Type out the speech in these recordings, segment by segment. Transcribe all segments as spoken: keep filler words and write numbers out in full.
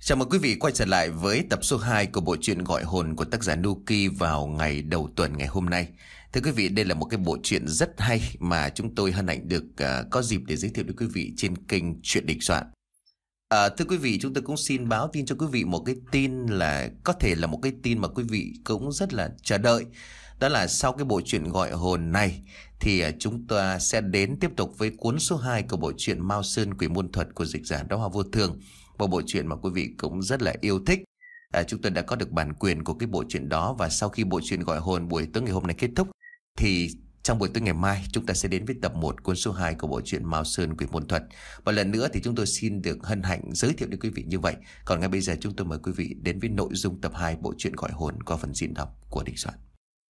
Chào mừng quý vị quay trở lại với tập số hai của bộ truyện Gọi Hồn của tác giả Nuki vào ngày đầu tuần ngày hôm nay. Thưa quý vị, đây là một cái bộ truyện rất hay mà chúng tôi hân hạnh được uh, có dịp để giới thiệu đến quý vị trên kênh Chuyện Đình Soạn. À, thưa quý vị, chúng tôi cũng xin báo tin cho quý vị một cái tin là có thể là một cái tin mà quý vị cũng rất là chờ đợi. Đó là sau cái bộ truyện Gọi Hồn này thì uh, chúng ta sẽ đến tiếp tục với cuốn số hai của bộ truyện Mao Sơn Quỷ Môn Thuật của dịch giả Đóa Hoa Vô Thường. Một bộ truyện mà quý vị cũng rất là yêu thích. à, Chúng tôi đã có được bản quyền của cái bộ truyện đó. Và sau khi bộ truyện Gọi Hồn buổi tối ngày hôm nay kết thúc thì trong buổi tối ngày mai chúng ta sẽ đến với tập một cuốn số hai của bộ truyện Mao Sơn Quỷ Môn Thuật. Và lần nữa thì chúng tôi xin được hân hạnh giới thiệu đến quý vị như vậy. Còn ngay bây giờ chúng tôi mời quý vị đến với nội dung tập hai bộ truyện Gọi Hồn qua phần diễn đọc của Đình Soạn.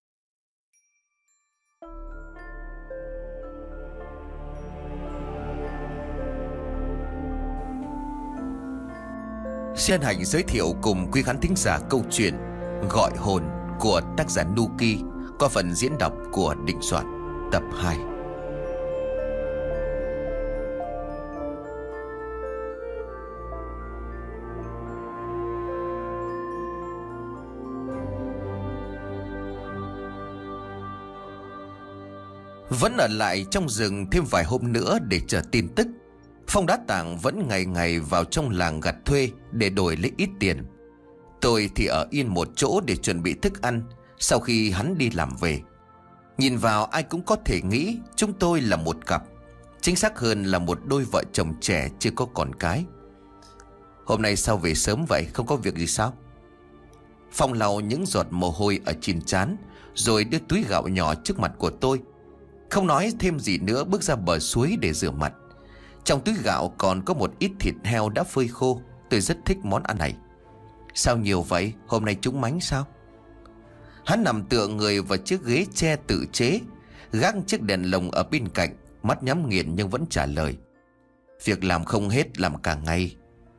Xin hân hạnh giới thiệu cùng quý khán thính giả câu chuyện Gọi Hồn của tác giả Nuki qua phần diễn đọc của Đình Soạn tập hai. Vẫn ở lại trong rừng thêm vài hôm nữa để chờ tin tức. Phong Đá Tảng vẫn ngày ngày vào trong làng gặt thuê để đổi lấy ít tiền. Tôi thì ở yên một chỗ để chuẩn bị thức ăn sau khi hắn đi làm về. Nhìn vào ai cũng có thể nghĩ chúng tôi là một cặp, chính xác hơn là một đôi vợ chồng trẻ chưa có con cái. Hôm nay sao về sớm vậy, không có việc gì sao? Phong lau những giọt mồ hôi ở trên trán rồi đưa túi gạo nhỏ trước mặt của tôi. Không nói thêm gì nữa bước ra bờ suối để rửa mặt. Trong túi gạo còn có một ít thịt heo đã phơi khô. Tôi rất thích món ăn này. Sao nhiều vậy? Hôm nay trúng mánh sao? Hắn nằm tựa người vào chiếc ghế tre tự chế, gác chiếc đèn lồng ở bên cạnh, mắt nhắm nghiền nhưng vẫn trả lời. Việc làm không hết, làm cả ngày.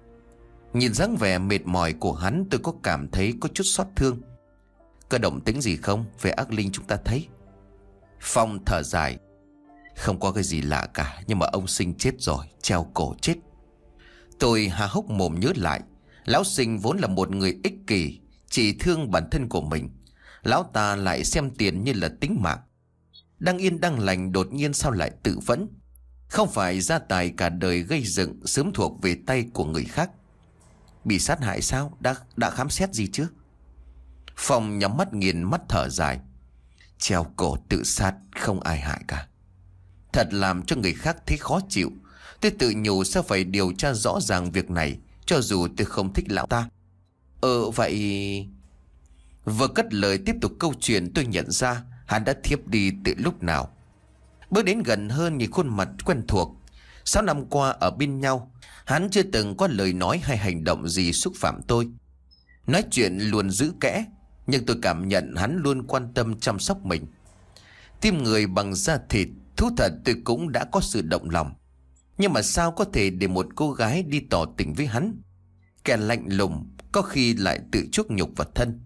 Nhìn dáng vẻ mệt mỏi của hắn, tôi có cảm thấy có chút xót thương. Có động tĩnh gì không? Về ác linh chúng ta thấy. Phong thở dài. Không có cái gì lạ cả, nhưng mà ông Sinh chết rồi, treo cổ chết. Tôi há hốc mồm nhớ lại. Lão Sinh vốn là một người ích kỷ, chỉ thương bản thân của mình. Lão ta lại xem tiền như là tính mạng. Đang yên đang lành đột nhiên sao lại tự vẫn? Không phải gia tài cả đời gây dựng sớm thuộc về tay của người khác. Bị sát hại sao? Đã, đã khám xét gì chứ? Phong nhắm mắt nghiền mắt thở dài. Treo cổ tự sát, không ai hại cả. Thật làm cho người khác thấy khó chịu. Tôi tự nhủ sao phải điều tra rõ ràng việc này, cho dù tôi không thích lão ta. Ờ vậy... Vừa cất lời tiếp tục câu chuyện, tôi nhận ra hắn đã thiếp đi từ lúc nào. Bước đến gần hơn nhìn khuôn mặt quen thuộc. Sáu năm qua ở bên nhau, hắn chưa từng có lời nói hay hành động gì xúc phạm tôi. Nói chuyện luôn giữ kẽ, nhưng tôi cảm nhận hắn luôn quan tâm chăm sóc mình. Tim người bằng da thịt, thú thật tôi cũng đã có sự động lòng. Nhưng mà sao có thể để một cô gái đi tỏ tình với hắn? Kẻ lạnh lùng, có khi lại tự chuốc nhục vào thân.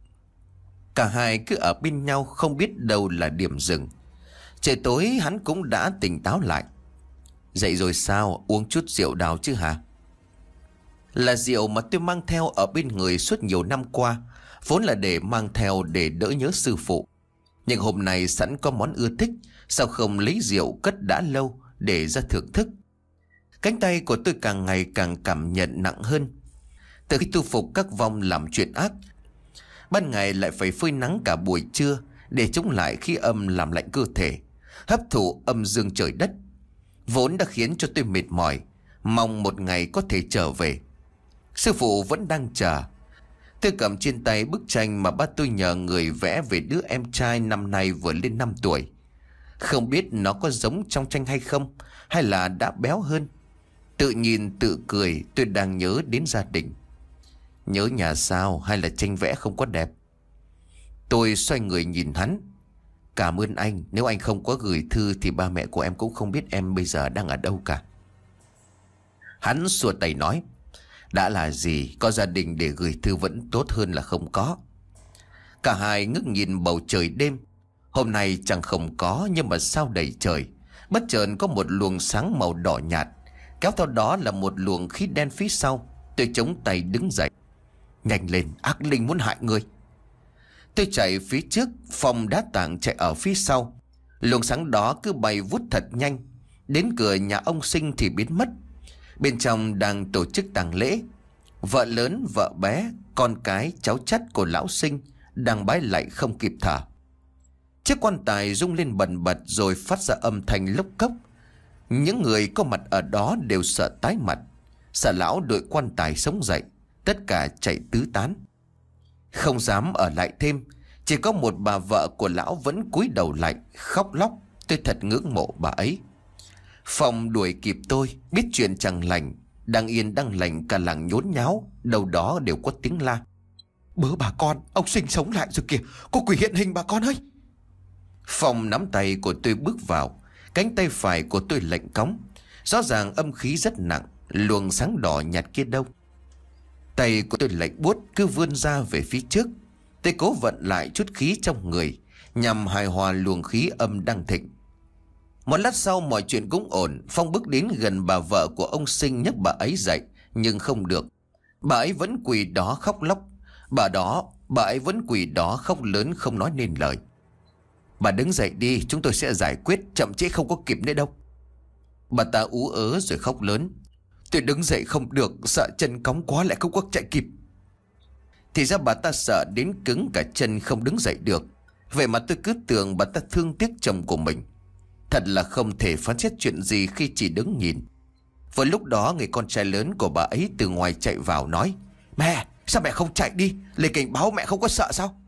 Cả hai cứ ở bên nhau không biết đâu là điểm dừng. Trời tối hắn cũng đã tỉnh táo lại. Dậy rồi sao? Uống chút rượu đào chứ hả? Là rượu mà tôi mang theo ở bên người suốt nhiều năm qua, vốn là để mang theo để đỡ nhớ sư phụ. Nhưng hôm nay sẵn có món ưa thích, sao không lấy rượu cất đã lâu để ra thưởng thức. Cánh tay của tôi càng ngày càng cảm nhận nặng hơn. Từ khi tu phục các vong làm chuyện ác, ban ngày lại phải phơi nắng cả buổi trưa để chống lại khí âm làm lạnh cơ thể, hấp thụ âm dương trời đất, vốn đã khiến cho tôi mệt mỏi, mong một ngày có thể trở về. Sư phụ vẫn đang chờ. Tôi cầm trên tay bức tranh mà ba tôi nhờ người vẽ về đứa em trai năm nay vừa lên năm tuổi. Không biết nó có giống trong tranh hay không, hay là đã béo hơn. Tự nhìn tự cười, tôi đang nhớ đến gia đình. Nhớ nhà sao, hay là tranh vẽ không có đẹp? Tôi xoay người nhìn hắn. Cảm ơn anh, nếu anh không có gửi thư thì ba mẹ của em cũng không biết em bây giờ đang ở đâu cả. Hắn xua tay nói. Đã là gì, có gia đình để gửi thư vẫn tốt hơn là không có. Cả hai ngước nhìn bầu trời đêm. Hôm nay chẳng không có, nhưng mà sao đầy trời. Bất chợt có một luồng sáng màu đỏ nhạt, kéo theo đó là một luồng khí đen phía sau. Tôi chống tay đứng dậy. Nhanh lên, ác linh muốn hại người. Tôi chạy phía trước, Phong Đá Tảng chạy ở phía sau. Luồng sáng đó cứ bay vút thật nhanh. Đến cửa nhà ông Sinh thì biến mất. Bên trong đang tổ chức tang lễ. Vợ lớn, vợ bé, con cái, cháu chắt của lão Sinh đang bái lạy không kịp thở. Chiếc quan tài rung lên bần bật rồi phát ra âm thanh lốc cốc. Những người có mặt ở đó đều sợ tái mặt, sợ lão đội quan tài sống dậy. Tất cả chạy tứ tán, không dám ở lại thêm. Chỉ có một bà vợ của lão vẫn cúi đầu lại khóc lóc. Tôi thật ngưỡng mộ bà ấy. Phong đuổi kịp tôi, biết chuyện chẳng lành. Đang yên đang lành cả làng nhốn nháo, đâu đó đều có tiếng la. Bớ bà con, ông Sinh sống lại rồi kìa, có quỷ hiện hình bà con ơi. Phong nắm tay của tôi bước vào. Cánh tay phải của tôi lạnh cóng. Rõ ràng âm khí rất nặng. Luồng sáng đỏ nhạt kia đâu. Tay của tôi lạnh buốt cứ vươn ra về phía trước. Tôi cố vận lại chút khí trong người nhằm hài hòa luồng khí âm đang thịnh. Một lát sau mọi chuyện cũng ổn. Phong bước đến gần bà vợ của ông Sinh nhấc bà ấy dậy, nhưng không được. Bà ấy vẫn quỳ đó khóc lóc. Bà đó, bà ấy vẫn quỳ đó khóc lớn không nói nên lời. Bà đứng dậy đi, chúng tôi sẽ giải quyết, chậm trễ không có kịp nữa đâu. Bà ta ú ớ rồi khóc lớn. Tôi đứng dậy không được, sợ chân cóng quá lại không có chạy kịp. Thì ra bà ta sợ đến cứng cả chân không đứng dậy được. Vậy mà tôi cứ tưởng bà ta thương tiếc chồng của mình. Thật là không thể phán xét chuyện gì khi chỉ đứng nhìn. Vào lúc đó người con trai lớn của bà ấy từ ngoài chạy vào nói: Mẹ, sao mẹ không chạy đi, lời cảnh báo mẹ không có sợ sao?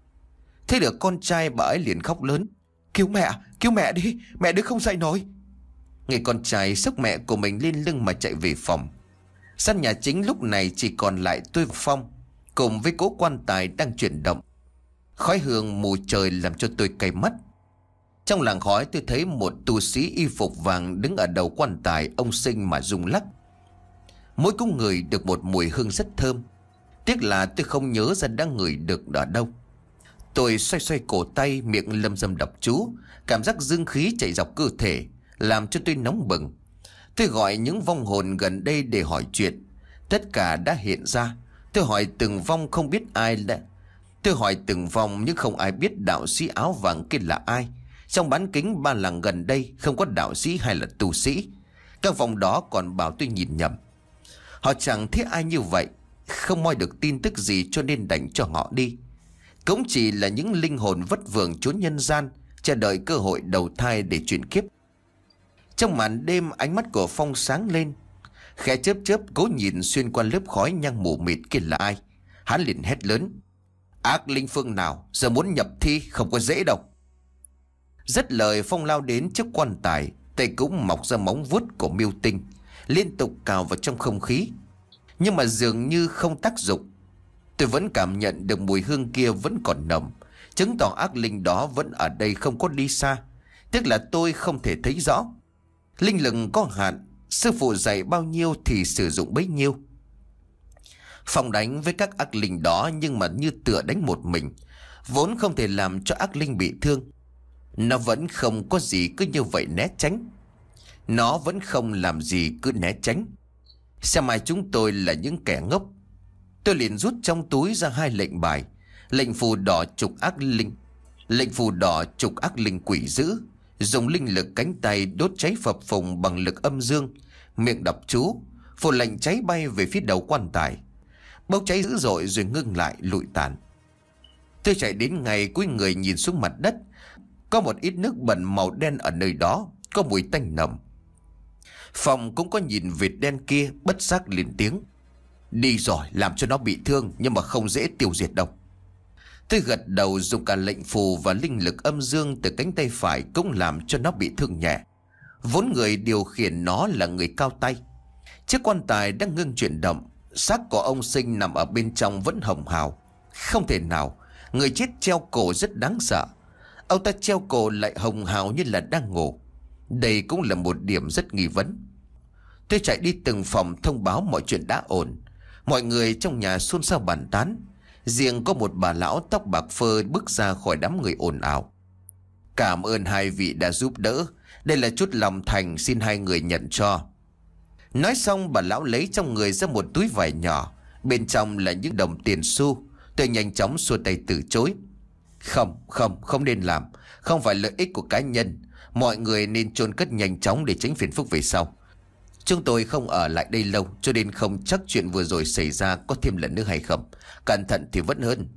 Thế được con trai bà ấy liền khóc lớn: Cứu mẹ, cứu mẹ đi, mẹ đứa không dậy nổi. Người con trai xốc mẹ của mình lên lưng mà chạy về phòng. Sân nhà chính lúc này chỉ còn lại tôi và Phong, cùng với cỗ quan tài đang chuyển động. Khói hương mù trời làm cho tôi cay mắt. Trong làng khói tôi thấy một tu sĩ y phục vàng đứng ở đầu quan tài ông Sinh mà rung lắc. Mỗi cung người được một mùi hương rất thơm. Tiếc là tôi không nhớ ra đã ngửi được ở đâu. Tôi xoay xoay cổ tay, miệng lầm rầm đọc chú. Cảm giác dương khí chạy dọc cơ thể làm cho tôi nóng bừng. Tôi gọi những vong hồn gần đây để hỏi chuyện. Tất cả đã hiện ra. Tôi hỏi từng vong không biết ai là Tôi hỏi từng vong nhưng không ai biết đạo sĩ áo vàng kia là ai. Trong bán kính ba làng gần đây không có đạo sĩ hay là tu sĩ. Các vong đó còn bảo tôi nhìn nhầm. Họ chẳng thấy ai như vậy, không moi được tin tức gì cho nên đành cho họ đi. Cũng chỉ là những linh hồn vất vưởng trốn nhân gian, chờ đợi cơ hội đầu thai để chuyển kiếp. Trong màn đêm ánh mắt của Phong sáng lên, khẽ chớp chớp cố nhìn xuyên qua lớp khói nhang mù mịt kia là ai. Hắn liền hét lớn: Ác linh phương nào giờ muốn nhập thi không có dễ đâu. Dứt lời Phong lao đến trước quan tài, tay cũng mọc ra móng vuốt của miêu tinh, liên tục cào vào trong không khí. Nhưng mà dường như không tác dụng. Tôi vẫn cảm nhận được mùi hương kia vẫn còn nồng, chứng tỏ ác linh đó vẫn ở đây không có đi xa. Tức là tôi không thể thấy rõ. Linh lực có hạn, sư phụ dạy bao nhiêu thì sử dụng bấy nhiêu. Phong đánh với các ác linh đó nhưng mà như tựa đánh một mình, vốn không thể làm cho ác linh bị thương. Nó vẫn không có gì cứ như vậy né tránh. Nó vẫn không làm gì cứ né tránh. Xem ai chúng tôi là những kẻ ngốc. Tôi liền rút trong túi ra hai lệnh bài. Lệnh phù đỏ trục ác linh, lệnh phù đỏ trục ác linh quỷ dữ. Dùng linh lực cánh tay đốt cháy phập phồng bằng lực âm dương, miệng đọc chú. Phù lệnh cháy bay về phía đầu quan tài, bốc cháy dữ dội rồi ngưng lại lụi tàn. Tôi chạy đến ngay cuối người nhìn xuống mặt đất. Có một ít nước bẩn màu đen ở nơi đó, có mùi tanh nồng. Phong cũng có nhìn vệt đen kia, bất giác liền tiếng: Đi rồi, làm cho nó bị thương nhưng mà không dễ tiêu diệt đâu. Tôi gật đầu, dùng cả lệnh phù và linh lực âm dương từ cánh tay phải cũng làm cho nó bị thương nhẹ. Vốn người điều khiển nó là người cao tay. Chiếc quan tài đang ngưng chuyển động. Xác của ông Sinh nằm ở bên trong vẫn hồng hào. Không thể nào, người chết treo cổ rất đáng sợ. Ông ta treo cổ lại hồng hào như là đang ngủ. Đây cũng là một điểm rất nghi vấn. Tôi chạy đi từng phòng thông báo mọi chuyện đã ổn. Mọi người trong nhà xôn xao bàn tán. Riêng có một bà lão tóc bạc phơ bước ra khỏi đám người ồn ào: Cảm ơn hai vị đã giúp đỡ. Đây là chút lòng thành, xin hai người nhận cho. Nói xong bà lão lấy trong người ra một túi vải nhỏ, bên trong là những đồng tiền xu. Tôi nhanh chóng xua tay từ chối. Không, không, không nên làm. Không phải lợi ích của cá nhân. Mọi người nên chôn cất nhanh chóng để tránh phiền phức về sau. Chúng tôi không ở lại đây lâu, cho nên không chắc chuyện vừa rồi xảy ra có thêm lần nữa hay không. Cẩn thận thì vẫn hơn.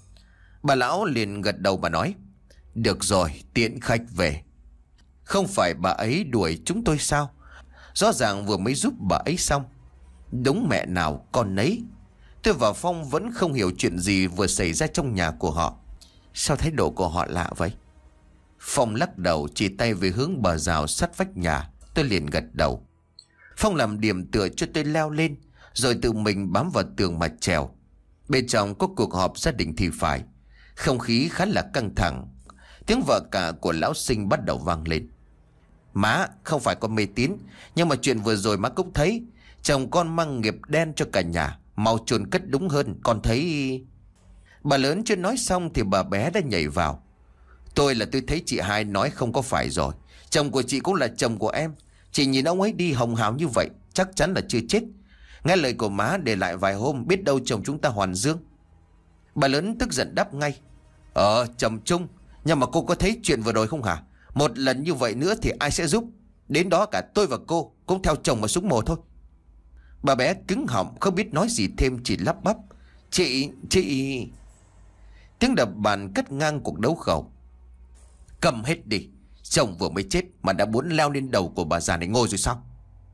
Bà lão liền gật đầu mà nói, được rồi, tiễn khách về. Không phải bà ấy đuổi chúng tôi sao? Rõ ràng vừa mới giúp bà ấy xong. Đúng mẹ nào con nấy. Tôi và Phong vẫn không hiểu chuyện gì vừa xảy ra trong nhà của họ. Sao thái độ của họ lạ vậy? Phong lắc đầu chỉ tay về hướng bờ rào sát vách nhà. Tôi liền gật đầu. Phong làm điểm tựa cho tôi leo lên, rồi tự mình bám vào tường mà trèo. Bên trong có cuộc họp gia đình thì phải. Không khí khá là căng thẳng. Tiếng vợ cả của lão Sinh bắt đầu vang lên. Má, không phải con mê tín, nhưng mà chuyện vừa rồi má cũng thấy. Chồng con mang nghiệp đen cho cả nhà. Mau chôn cất đúng hơn, con thấy... Bà lớn chưa nói xong thì bà bé đã nhảy vào. Tôi là tôi thấy chị hai nói không có phải rồi. Chồng của chị cũng là chồng của em. Chị nhìn ông ấy đi hồng hào như vậy, chắc chắn là chưa chết. Nghe lời của má để lại vài hôm, biết đâu chồng chúng ta hoàn dương. Bà lớn tức giận đáp ngay. Ờ, chồng chung. Nhưng mà cô có thấy chuyện vừa rồi không hả? Một lần như vậy nữa thì ai sẽ giúp? Đến đó cả tôi và cô cũng theo chồng mà súng mồ thôi. Bà bé cứng họng không biết nói gì thêm, chỉ lắp bắp. Chị, chị... Tiếng đập bàn cắt ngang cuộc đấu khẩu. Cầm hết đi. Chồng vừa mới chết mà đã muốn leo lên đầu của bà già này ngồi rồi sao?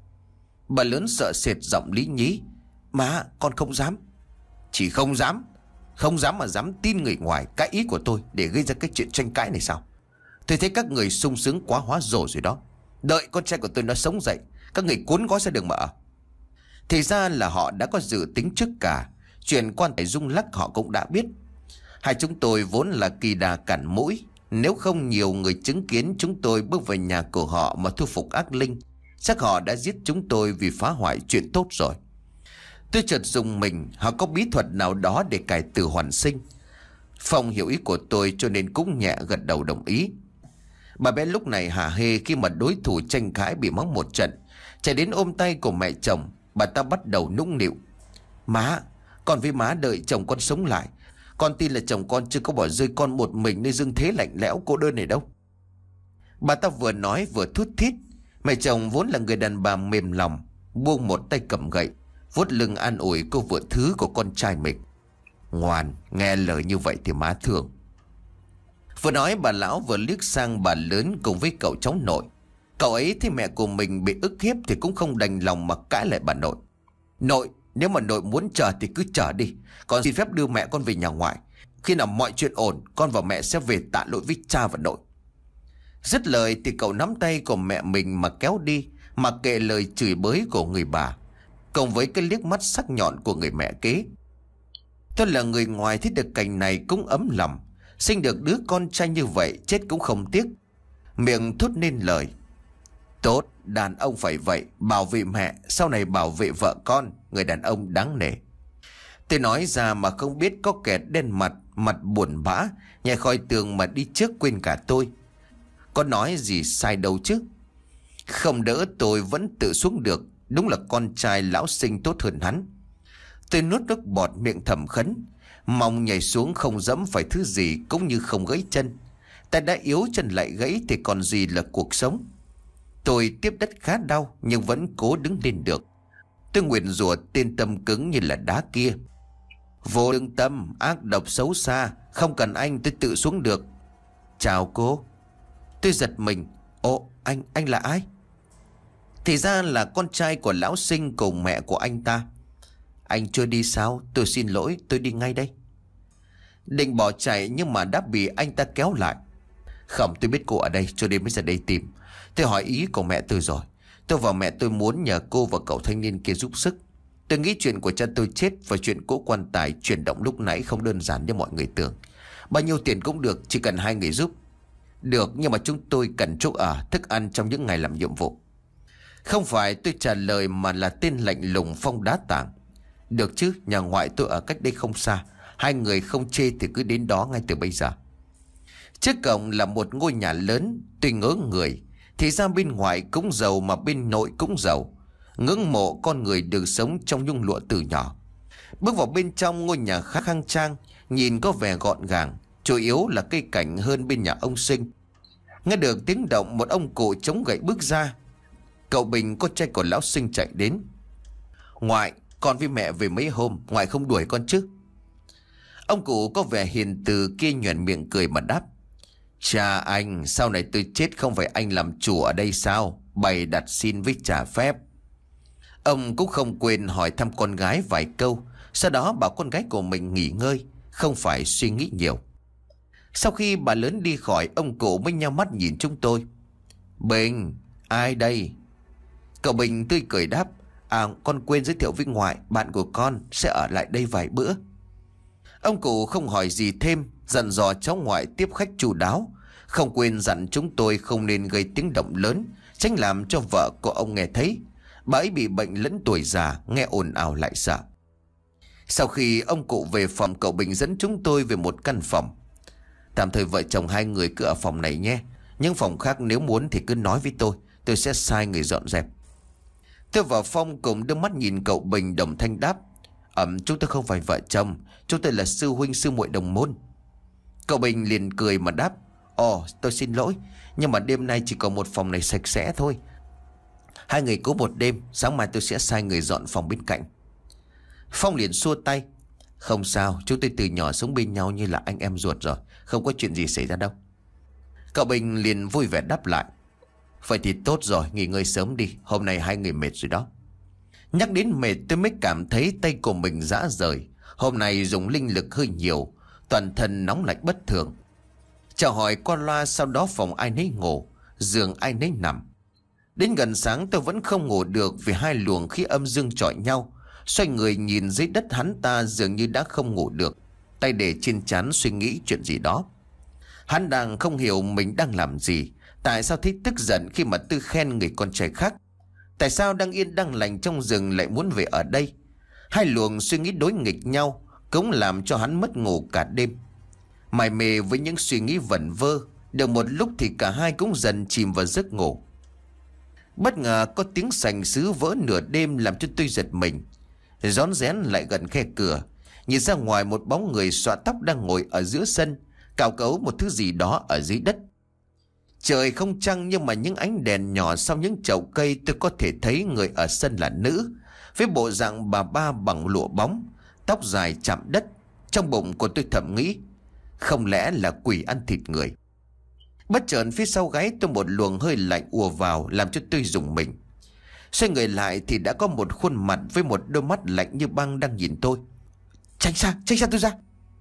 Bà lớn sợ sệt giọng lý nhí. Má, con không dám. Chỉ không dám? Không dám mà dám tin người ngoài cái ý của tôi để gây ra cái chuyện tranh cãi này sao? Tôi thấy các người sung sướng quá hóa rồ rồi đó. Đợi con trai của tôi nó sống dậy, các người cuốn gói ra đường mà ở. Thì ra là họ đã có dự tính trước cả. Chuyện quan tài rung lắc họ cũng đã biết. Hai chúng tôi vốn là kỳ đà cản mũi. Nếu không nhiều người chứng kiến chúng tôi bước vào nhà của họ mà thu phục ác linh, chắc họ đã giết chúng tôi vì phá hoại chuyện tốt rồi. Tôi chợt dùng mình, họ có bí thuật nào đó để cải tử hoàn sinh. Phong hiểu ý của tôi cho nên cũng nhẹ gật đầu đồng ý. Bà bé lúc này hả hê khi mà đối thủ tranh cãi bị mắng một trận, chạy đến ôm tay của mẹ chồng. Bà ta bắt đầu nũng nịu. Má, con với má đợi chồng con sống lại. Con tin là chồng con chưa có bỏ rơi con một mình nơi dương thế lạnh lẽo cô đơn này đâu. Bà ta vừa nói vừa thút thít. Mẹ chồng vốn là người đàn bà mềm lòng, buông một tay cầm gậy, vuốt lưng an ủi cô vợ thứ của con trai mình. Ngoan, nghe lời như vậy thì má thương. Vừa nói bà lão vừa liếc sang bà lớn cùng với cậu cháu nội. Cậu ấy thấy mẹ của mình bị ức hiếp thì cũng không đành lòng mà cãi lại bà nội. Nội, nếu mà nội muốn chờ thì cứ chờ đi. Con xin phép đưa mẹ con về nhà ngoại. Khi nào mọi chuyện ổn, con và mẹ sẽ về tạ lỗi với cha và nội. Dứt lời thì cậu nắm tay của mẹ mình mà kéo đi, mặc kệ lời chửi bới của người bà, cộng với cái liếc mắt sắc nhọn của người mẹ kế. Tôi là người ngoài thấy được cảnh này cũng ấm lòng. Sinh được đứa con trai như vậy chết cũng không tiếc. Miệng thốt nên lời. Tốt, đàn ông phải vậy, bảo vệ mẹ, sau này bảo vệ vợ con. Người đàn ông đáng nể. Tôi nói ra mà không biết có kẻ đen mặt, mặt buồn bã, nhảy khỏi tường mà đi trước quên cả tôi. Có nói gì sai đâu chứ. Không đỡ tôi vẫn tự xuống được. Đúng là con trai lão Sinh tốt hơn hắn. Tôi nuốt nước bọt miệng thầm khấn, mong nhảy xuống không dẫm phải thứ gì, cũng như không gãy chân. Ta đã yếu chân lại gãy thì còn gì là cuộc sống. Tôi tiếp đất khá đau nhưng vẫn cố đứng lên được. Tôi nguyền rủa tên tâm cứng như là đá kia. Vô lương tâm, ác độc xấu xa, không cần anh tôi tự xuống được. Chào cô. Tôi giật mình. Ồ, anh, anh là ai? Thì ra là con trai của lão Sinh cùng mẹ của anh ta. Anh chưa đi sao? Tôi xin lỗi, tôi đi ngay đây. Định bỏ chạy nhưng mà đã bị anh ta kéo lại. Không, tôi biết cô ở đây cho nên mới ra đây tìm. Tôi hỏi ý của mẹ tôi rồi. Tôi và mẹ tôi muốn nhờ cô và cậu thanh niên kia giúp sức. Tôi nghĩ chuyện của cha tôi chết và chuyện cỗ quan tài chuyển động lúc nãy không đơn giản như mọi người tưởng. Bao nhiêu tiền cũng được, chỉ cần hai người giúp. Được, nhưng mà chúng tôi cần chỗ ở, thức ăn trong những ngày làm nhiệm vụ. Không phải tôi trả lời mà là tên lạnh lùng Phong Đá Tảng. Được chứ, nhà ngoại tôi ở cách đây không xa. Hai người không chê thì cứ đến đó ngay từ bây giờ. Trước cổng là một ngôi nhà lớn. Tôi ngỡ người, thì ra bên ngoài cũng giàu mà bên nội cũng giàu. ngưỡng mộ con người được sống trong nhung lụa từ nhỏ. Bước vào bên trong ngôi nhà khá khang trang, nhìn có vẻ gọn gàng, chủ yếu là cây cảnh hơn bên nhà ông Sinh. Nghe được tiếng động, một ông cụ chống gậy bước ra. Cậu Bình, con trai của lão Sinh, chạy đến. Ngoại, con với mẹ về mấy hôm, ngoại không đuổi con chứ? Ông cụ có vẻ hiền từ kia nhoẻn miệng cười mà đáp. Cha anh, sau này tôi chết không phải anh làm chủ ở đây sao? Bày đặt xin với trả phép. Ông cũng không quên hỏi thăm con gái vài câu, sau đó bảo con gái của mình nghỉ ngơi, không phải suy nghĩ nhiều. Sau khi bà lớn đi khỏi, ông cụ mới nheo mắt nhìn chúng tôi. Bình, ai đây? Cậu Bình tươi cười đáp. À, con quên giới thiệu với ngoại, bạn của con sẽ ở lại đây vài bữa. Ông cụ không hỏi gì thêm, dặn dò cháu ngoại tiếp khách chu đáo, không quên dặn chúng tôi không nên gây tiếng động lớn, tránh làm cho vợ của ông nghe thấy. Bà ấy bị bệnh lẫn tuổi già, nghe ồn ào lại sợ. Sau khi ông cụ về phòng, cậu Bình dẫn chúng tôi về một căn phòng. Tạm thời vợ chồng hai người cứ ở phòng này nhé, những phòng khác nếu muốn thì cứ nói với tôi, tôi sẽ sai người dọn dẹp. Tôi vào phòng cùng đưa mắt nhìn cậu Bình, đồng thanh đáp. Ẩm, chúng tôi không phải vợ chồng, chúng tôi là sư huynh sư muội đồng môn. Cậu Bình liền cười mà đáp. Ồ, tôi xin lỗi, nhưng mà đêm nay chỉ có một phòng này sạch sẽ thôi. Hai người cố một đêm, sáng mai tôi sẽ sai người dọn phòng bên cạnh. Phong liền xua tay. Không sao, chúng tôi từ nhỏ sống bên nhau như là anh em ruột rồi, không có chuyện gì xảy ra đâu. Cậu Bình liền vui vẻ đáp lại. Vậy thì tốt rồi, nghỉ ngơi sớm đi, hôm nay hai người mệt rồi đó. Nhắc đến mệt tôi mới cảm thấy tay của mình rã rời. Hôm nay dùng linh lực hơi nhiều, toàn thân nóng lạnh bất thường. Chào hỏi qua loa, sau đó phòng ai nấy ngủ, giường ai nấy nằm. Đến gần sáng tôi vẫn không ngủ được vì hai luồng khí âm dương chọi nhau. Xoay người nhìn dưới đất, hắn ta dường như đã không ngủ được, tay để trên trán suy nghĩ chuyện gì đó. Hắn đang không hiểu mình đang làm gì. Tại sao thấy tức giận khi mà Tư khen người con trai khác? Tại sao đang yên đang lành trong rừng lại muốn về ở đây? Hai luồng suy nghĩ đối nghịch nhau cũng làm cho hắn mất ngủ cả đêm. Mải mê với những suy nghĩ vẩn vơ, được một lúc thì cả hai cũng dần chìm vào giấc ngủ. Bất ngờ có tiếng sành sứ vỡ nửa đêm làm cho tôi giật mình. Rón rén lại gần khe cửa, nhìn ra ngoài một bóng người xõa tóc đang ngồi ở giữa sân, cào cấu một thứ gì đó ở dưới đất. Trời không trăng nhưng mà những ánh đèn nhỏ sau những chậu cây tôi có thể thấy người ở sân là nữ, với bộ dạng bà ba bằng lụa bóng, tóc dài chạm đất. Trong bụng của tôi thầm nghĩ, không lẽ là quỷ ăn thịt người? Bất chợt phía sau gáy tôi một luồng hơi lạnh ùa vào làm cho tôi rùng mình. Xoay người lại thì đã có một khuôn mặt với một đôi mắt lạnh như băng đang nhìn tôi. Tránh xa, tránh xa tôi ra!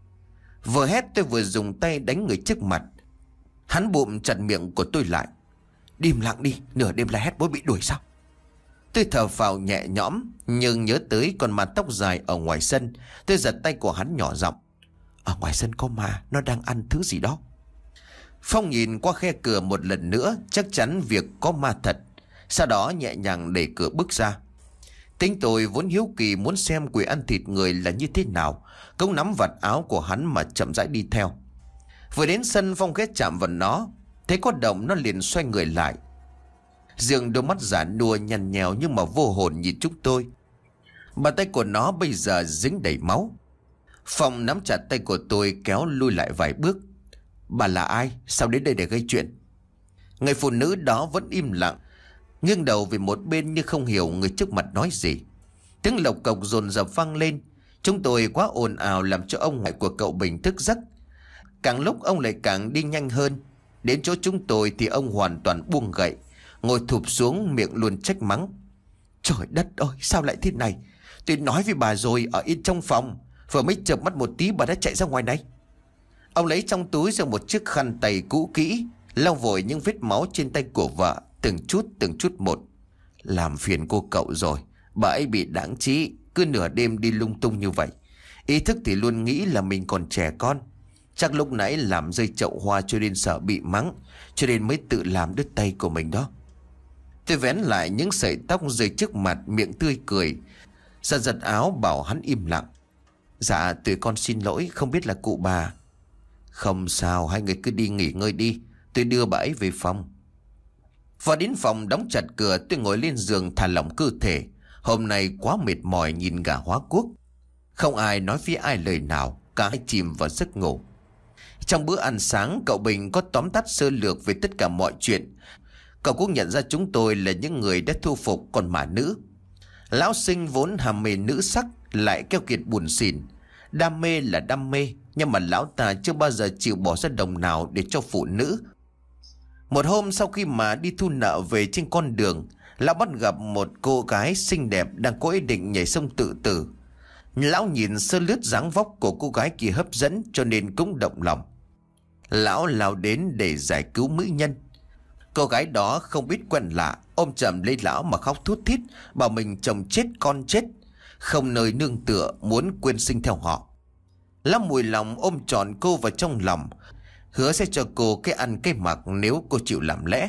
Vừa hét tôi vừa dùng tay đánh người trước mặt. Hắn bụm chặt miệng của tôi lại. Đi im lặng đi, nửa đêm la hét bố bị đuổi sao? Tôi thở phào nhẹ nhõm, nhưng nhớ tới con ma tóc dài ở ngoài sân, tôi giật tay của hắn nhỏ giọng. Ở ngoài sân có ma, nó đang ăn thứ gì đó. Phong nhìn qua khe cửa một lần nữa, chắc chắn việc có ma thật. Sau đó nhẹ nhàng đẩy cửa bước ra. Tính tôi vốn hiếu kỳ muốn xem quỷ ăn thịt người là như thế nào, cũng nắm vạt áo của hắn mà chậm rãi đi theo. Vừa đến sân, Phong ghé chạm vào nó, thấy có động nó liền xoay người lại. Dương đôi mắt giả nua nhăn nhèo nhưng mà vô hồn nhìn chúng tôi. Bàn tay của nó bây giờ dính đầy máu. Phong nắm chặt tay của tôi kéo lui lại vài bước. Bà là ai? Sao đến đây để gây chuyện? Người phụ nữ đó vẫn im lặng, nghiêng đầu về một bên như không hiểu người trước mặt nói gì. Tiếng lộc cộc dồn dập vang lên. Chúng tôi quá ồn ào làm cho ông ngoại của cậu Bình thức giấc. Càng lúc ông lại càng đi nhanh hơn. Đến chỗ chúng tôi thì ông hoàn toàn buông gậy, ngồi thụp xuống, miệng luôn trách mắng. Trời đất ơi, sao lại thế này? Tôi nói với bà rồi, ở yên trong phòng. Vừa mới chợp mắt một tí bà đã chạy ra ngoài này. Ông lấy trong túi ra một chiếc khăn tay cũ kỹ, lau vội những vết máu trên tay của vợ, từng chút từng chút một. Làm phiền cô cậu rồi, bà ấy bị đáng trí, cứ nửa đêm đi lung tung như vậy. Ý thức thì luôn nghĩ là mình còn trẻ con. Chắc lúc nãy làm rơi chậu hoa cho nên sợ bị mắng, cho nên mới tự làm đứt tay của mình đó. Tôi vén lại những sợi tóc rơi trước mặt, miệng tươi cười, giật giật áo bảo hắn im lặng. Dạ tụi con xin lỗi, không biết là cụ bà. Không sao, hai người cứ đi nghỉ ngơi đi, tôi đưa bà ấy về phòng. Vào đến phòng đóng chặt cửa, tôi ngồi lên giường thả lỏng cơ thể. Hôm nay quá mệt mỏi nhìn gà hóa quốc. Không ai nói với ai lời nào, cả hai chìm vào giấc ngủ. Trong bữa ăn sáng, cậu Bình có tóm tắt sơ lược về tất cả mọi chuyện. Cậu cũng nhận ra chúng tôi là những người đã thu phục con mã nữ. Lão Sinh vốn ham mê nữ sắc, lại keo kiệt buồn xỉn. Đam mê là đam mê, nhưng mà lão ta chưa bao giờ chịu bỏ ra đồng nào để cho phụ nữ. Một hôm sau khi mà đi thu nợ về trên con đường, lão bắt gặp một cô gái xinh đẹp đang có ý định nhảy sông tự tử. Lão nhìn sơ lướt dáng vóc của cô gái kia hấp dẫn, cho nên cũng động lòng. Lão lao đến để giải cứu mỹ nhân. Cô gái đó không biết quen lạ, ôm chầm lấy lão mà khóc thút thít, bảo mình chồng chết con chết, không nơi nương tựa, muốn quyên sinh theo họ. Lão mùi lòng ôm trọn cô vào trong lòng, hứa sẽ cho cô cái ăn cái mặc nếu cô chịu làm lẽ.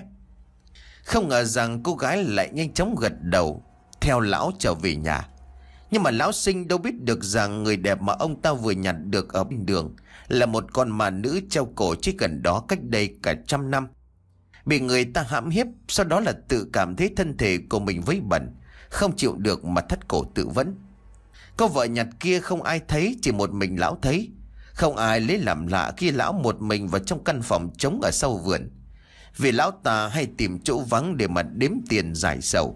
Không ngờ rằng cô gái lại nhanh chóng gật đầu, theo lão trở về nhà. Nhưng mà lão Sinh đâu biết được rằng người đẹp mà ông ta vừa nhặt được ở bên đường là một con ma nữ treo cổ chỉ gần đó cách đây cả trăm năm. Bị người ta hãm hiếp, sau đó là tự cảm thấy thân thể của mình vấy bẩn, không chịu được mà thắt cổ tự vẫn. Cô vợ nhặt kia không ai thấy, chỉ một mình lão thấy. Không ai lấy làm lạ khi lão một mình vào trong căn phòng trống ở sau vườn, vì lão ta hay tìm chỗ vắng để mà đếm tiền giải sầu.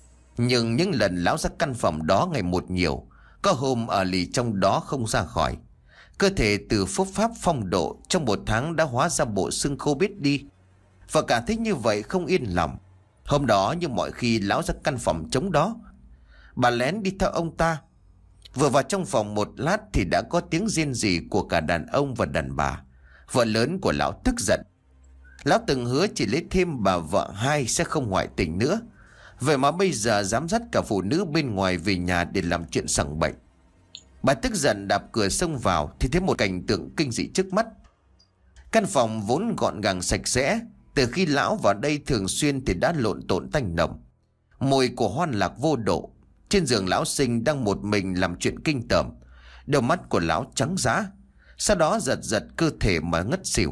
Nhưng những lần lão ra căn phòng đó ngày một nhiều, có hôm ở lì trong đó không ra khỏi. Cơ thể từ phúc pháp phong độ trong một tháng đã hóa ra bộ xương khô biết đi, và cả thấy như vậy không yên lòng. Hôm đó như mọi khi lão ra căn phòng trống đó, bà lén đi theo ông ta. Vừa vào trong phòng một lát thì đã có tiếng rên rỉ của cả đàn ông và đàn bà. Vợ lớn của lão tức giận. Lão từng hứa chỉ lấy thêm bà vợ hai sẽ không ngoại tình nữa, vậy mà bây giờ dám dắt cả phụ nữ bên ngoài về nhà để làm chuyện sằng bậy. Bà tức giận đạp cửa xông vào thì thấy một cảnh tượng kinh dị trước mắt. Căn phòng vốn gọn gàng sạch sẽ, từ khi lão vào đây thường xuyên thì đã lộn xộn tanh nồng, mùi của hoan lạc vô độ. Trên giường lão Sinh đang một mình làm chuyện kinh tởm. Đôi mắt của lão trắng dã, sau đó giật giật cơ thể mà ngất xỉu.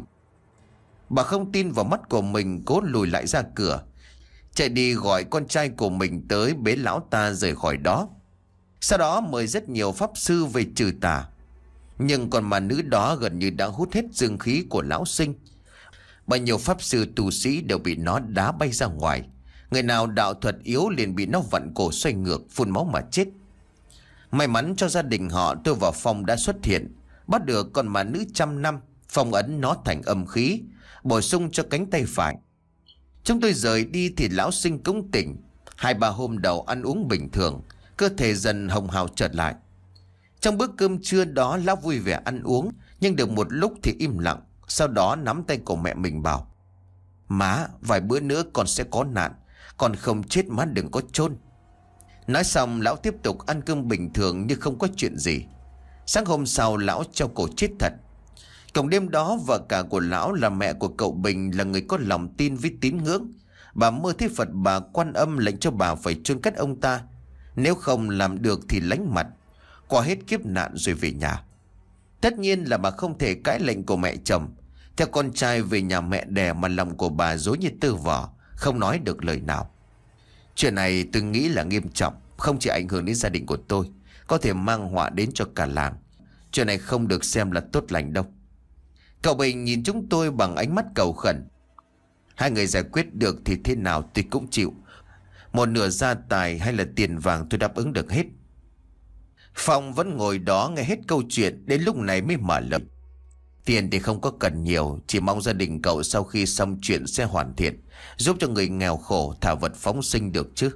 Bà không tin vào mắt của mình, cố lùi lại ra cửa, chạy đi gọi con trai của mình tới bế lão ta rời khỏi đó. Sau đó mời rất nhiều pháp sư về trừ tà. Nhưng con ma nữ đó gần như đã hút hết dương khí của lão Sinh. Bao nhiêu pháp sư tu sĩ đều bị nó đá bay ra ngoài. Người nào đạo thuật yếu liền bị nó vặn cổ xoay ngược, phun máu mà chết. May mắn cho gia đình họ, tôi vào phòng đã xuất hiện, bắt được con ma nữ trăm năm, phong ấn nó thành âm khí, bổ sung cho cánh tay phải. Chúng tôi rời đi thì lão Sinh cũng tỉnh. Hai ba hôm đầu ăn uống bình thường, cơ thể dần hồng hào trở lại. Trong bữa cơm trưa đó lão vui vẻ ăn uống, nhưng được một lúc thì im lặng. Sau đó nắm tay của mẹ mình bảo: "Má, vài bữa nữa con sẽ có nạn, con không chết má đừng có chôn." Nói xong lão tiếp tục ăn cơm bình thường như không có chuyện gì. Sáng hôm sau lão treo cổ chết thật. Cộng đêm đó vợ cả của lão là mẹ của cậu Bình là người có lòng tin với tín ngưỡng. Bà mơ thấy Phật bà Quan Âm lệnh cho bà phải chôn cất ông ta, nếu không làm được thì lánh mặt, qua hết kiếp nạn rồi về nhà. Tất nhiên là bà không thể cãi lệnh của mẹ chồng. Theo con trai về nhà mẹ đẻ mà lòng của bà dối như tơ vò, không nói được lời nào. Chuyện này tôi nghĩ là nghiêm trọng, không chỉ ảnh hưởng đến gia đình của tôi, có thể mang họa đến cho cả làng. Chuyện này không được xem là tốt lành đâu. Cậu Bình nhìn chúng tôi bằng ánh mắt cầu khẩn. Hai người giải quyết được thì thế nào tôi cũng chịu. Một nửa gia tài hay là tiền vàng tôi đáp ứng được hết. Phong vẫn ngồi đó nghe hết câu chuyện, đến lúc này mới mở lời. Tiền thì không có cần nhiều, chỉ mong gia đình cậu sau khi xong chuyện sẽ hoàn thiện, giúp cho người nghèo khổ thả vật phóng sinh được chứ.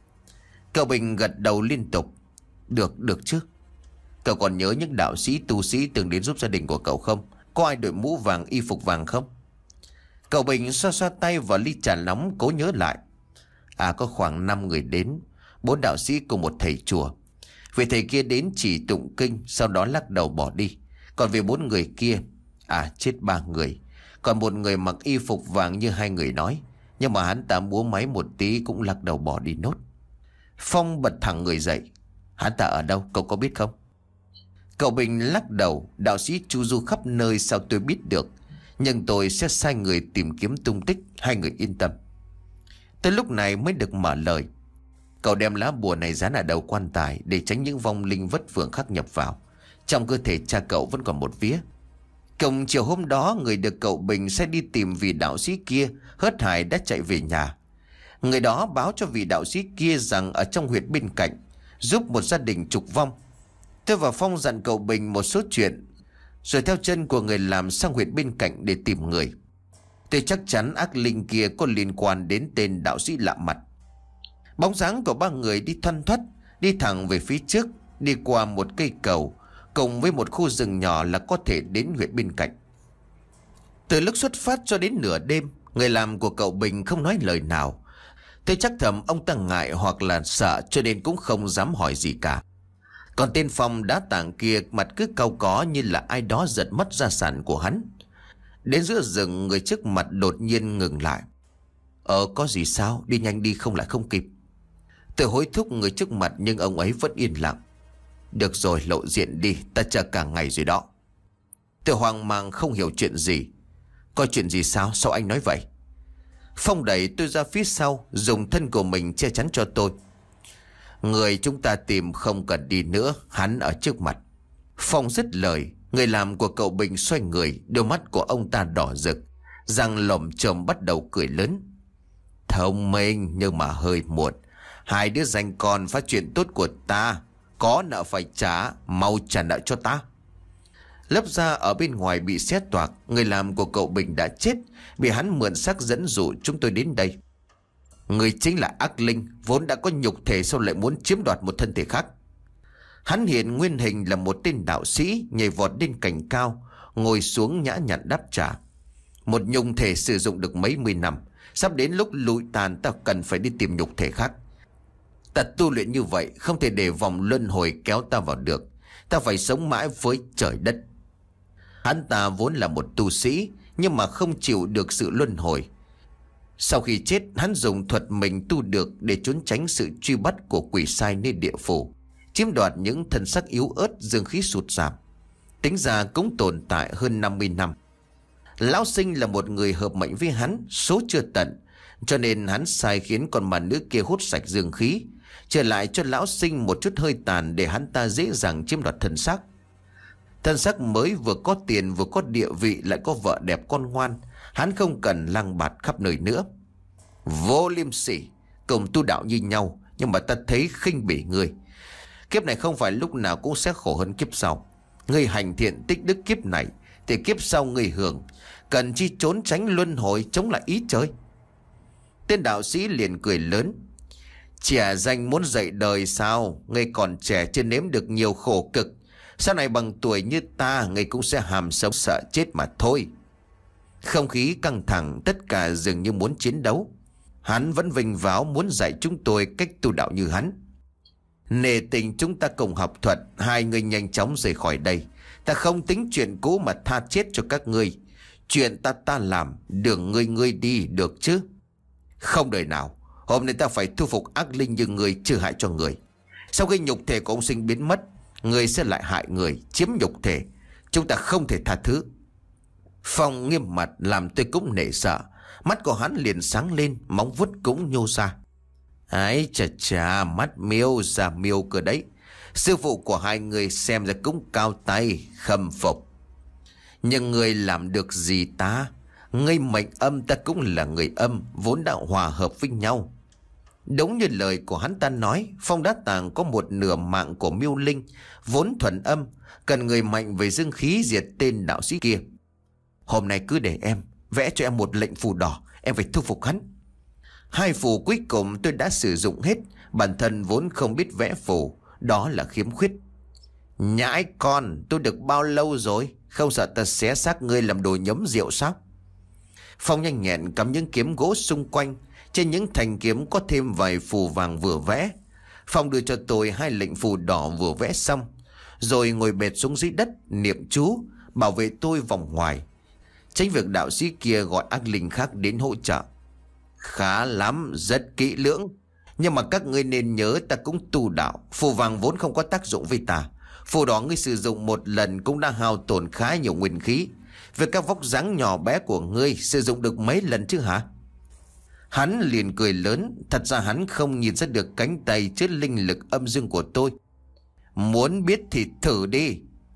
Cậu Bình gật đầu liên tục. Được, được chứ. Cậu còn nhớ những đạo sĩ tu sĩ từng đến giúp gia đình của cậu không? Có ai đội mũ vàng y phục vàng không? Cậu Bình xoa xoa tay vào ly trà nóng cố nhớ lại. À, có khoảng năm người đến, bốn đạo sĩ cùng một thầy chùa. Vị thầy kia đến chỉ tụng kinh, sau đó lắc đầu bỏ đi. Còn về bốn người kia, à chết ba người. Còn một người mặc y phục vàng như hai người nói, nhưng mà hắn ta múa máy một tí cũng lắc đầu bỏ đi nốt. Phong bật thẳng người dậy. Hắn ta ở đâu cậu có biết không? Cậu Bình lắc đầu. Đạo sĩ chu du khắp nơi, sao tôi biết được, nhưng tôi sẽ sai người tìm kiếm tung tích, hai người yên tâm. Tới lúc này mới được mở lời. Cậu đem lá bùa này dán ở đầu quan tài để tránh những vong linh vất vưởng khác nhập vào. Trong cơ thể cha cậu vẫn còn một vía. Cùng chiều hôm đó, người được cậu Bình sẽ đi tìm vị đạo sĩ kia hớt hải đã chạy về nhà. Người đó báo cho vị đạo sĩ kia rằng ở trong huyệt bên cạnh giúp một gia đình trục vong. Tôi và Phong dặn cậu Bình một số chuyện, rồi theo chân của người làm sang huyệt bên cạnh để tìm người. Tôi chắc chắn ác linh kia có liên quan đến tên đạo sĩ lạ mặt. Bóng dáng của ba người đi thoăn thoắt, đi thẳng về phía trước, đi qua một cây cầu cùng với một khu rừng nhỏ là có thể đến huyệt bên cạnh. Từ lúc xuất phát cho đến nửa đêm, người làm của cậu Bình không nói lời nào. Tôi chắc thầm ông ta ngại hoặc là sợ cho nên cũng không dám hỏi gì cả. Còn tên Phong đá tảng kia mặt cứ cau có như là ai đó giật mất gia sản của hắn. Đến giữa rừng, người trước mặt đột nhiên ngừng lại. Ờ có gì sao? Đi nhanh đi không lại không kịp. Tôi hối thúc người trước mặt nhưng ông ấy vẫn yên lặng. Được rồi, lộ diện đi, ta chờ cả ngày rồi đó. Tôi hoang mang không hiểu chuyện gì. Có chuyện gì sao? Sao anh nói vậy? Phong đẩy tôi ra phía sau, dùng thân của mình che chắn cho tôi. Người chúng ta tìm không cần đi nữa, hắn ở trước mặt. Phong dứt lời, người làm của cậu Bình xoay người, đôi mắt của ông ta đỏ rực, răng lồm chồm bắt đầu cười lớn. Thông minh nhưng mà hơi muộn. Hai đứa danh con phá chuyện tốt của ta, có nợ phải trả, mau trả nợ cho ta. Lớp da ở bên ngoài bị xé toạc. Người làm của cậu Bình đã chết, bị hắn mượn xác dẫn dụ chúng tôi đến đây. Người chính là ác linh, vốn đã có nhục thể, sao lại muốn chiếm đoạt một thân thể khác? Hắn hiện nguyên hình là một tên đạo sĩ, nhảy vọt lên cành cao, ngồi xuống nhã nhặn đáp trả. Một nhục thể sử dụng được mấy mươi năm, sắp đến lúc lụi tàn, ta cần phải đi tìm nhục thể khác. Ta tu luyện như vậy không thể để vòng luân hồi kéo ta vào được. Ta phải sống mãi với trời đất. Hắn ta vốn là một tu sĩ, nhưng mà không chịu được sự luân hồi. Sau khi chết, hắn dùng thuật mình tu được để trốn tránh sự truy bắt của quỷ sai nơi địa phủ, chiếm đoạt những thân xác yếu ớt, dương khí sụt giảm. Tính ra cũng tồn tại hơn năm mươi năm. Lão Sinh là một người hợp mệnh với hắn, số chưa tận, cho nên hắn sai khiến con ma nữ kia hút sạch dương khí, trở lại cho lão Sinh một chút hơi tàn để hắn ta dễ dàng chiếm đoạt thân xác. Thân xác mới vừa có tiền vừa có địa vị, lại có vợ đẹp con ngoan, hắn không cần lang bạt khắp nơi nữa. Vô liêm sỉ, cùng tu đạo như nhau, nhưng mà ta thấy khinh bỉ ngươi. Kiếp này không phải lúc nào cũng sẽ khổ hơn kiếp sau. Ngươi hành thiện tích đức kiếp này, thì kiếp sau ngươi hưởng, cần chi trốn tránh luân hồi, chống lại ý trời. Tên đạo sĩ liền cười lớn. Trẻ danh muốn dạy đời sao? Ngươi còn trẻ chưa nếm được nhiều khổ cực, sau này bằng tuổi như ta, ngươi cũng sẽ hàm sống sợ chết mà thôi. Không khí căng thẳng, tất cả dường như muốn chiến đấu. Hắn vẫn vinh váo muốn dạy chúng tôi cách tu đạo như hắn. Nể tình chúng ta cùng học thuật, hai người nhanh chóng rời khỏi đây. Ta không tính chuyện cũ mà tha chết cho các ngươi. Chuyện ta ta làm, đường ngươi ngươi đi được chứ? Không đời nào. Hôm nay ta phải thu phục ác linh như người trừ hại cho người. Sau khi nhục thể của ông Sinh biến mất, người sẽ lại hại người, chiếm nhục thể. Chúng ta không thể tha thứ. Phong nghiêm mặt làm tôi cũng nể sợ. Mắt của hắn liền sáng lên, móng vuốt cũng nhô ra. Ái chà chà, mắt miêu ra miêu cơ đấy. Sư phụ của hai người xem ra cũng cao tay, khâm phục. Nhưng người làm được gì ta? Ngươi mệnh âm, ta cũng là người âm, vốn đã hòa hợp với nhau. Đúng như lời của hắn ta nói, Phong Đá Tàng có một nửa mạng của Miêu Linh, vốn thuần âm, cần người mạnh về dương khí diệt tên đạo sĩ kia. Hôm nay cứ để em vẽ cho em một lệnh phù đỏ, em phải thu phục hắn. Hai phù cuối cùng tôi đã sử dụng hết, bản thân vốn không biết vẽ phù, đó là khiếm khuyết. Nhãi con, tôi được bao lâu rồi, không sợ ta xé xác ngươi làm đồ nhấm rượu sao? Phong nhanh nhẹn cắm những kiếm gỗ xung quanh, trên những thanh kiếm có thêm vài phù vàng vừa vẽ. Phong đưa cho tôi hai lệnh phù đỏ vừa vẽ xong, rồi ngồi bệt xuống dưới đất niệm chú, bảo vệ tôi vòng ngoài, tránh việc đạo sĩ kia gọi ác linh khác đến hỗ trợ. Khá lắm, rất kỹ lưỡng. Nhưng mà các ngươi nên nhớ ta cũng tu đạo, phù vàng vốn không có tác dụng với ta. Phù đỏ ngươi sử dụng một lần cũng đã hao tổn khá nhiều nguyên khí. Về các vóc dáng nhỏ bé của ngươi sử dụng được mấy lần chứ hả? Hắn liền cười lớn. Thật ra hắn không nhìn ra được cánh tay chứa linh lực âm dương của tôi. Muốn biết thì thử đi.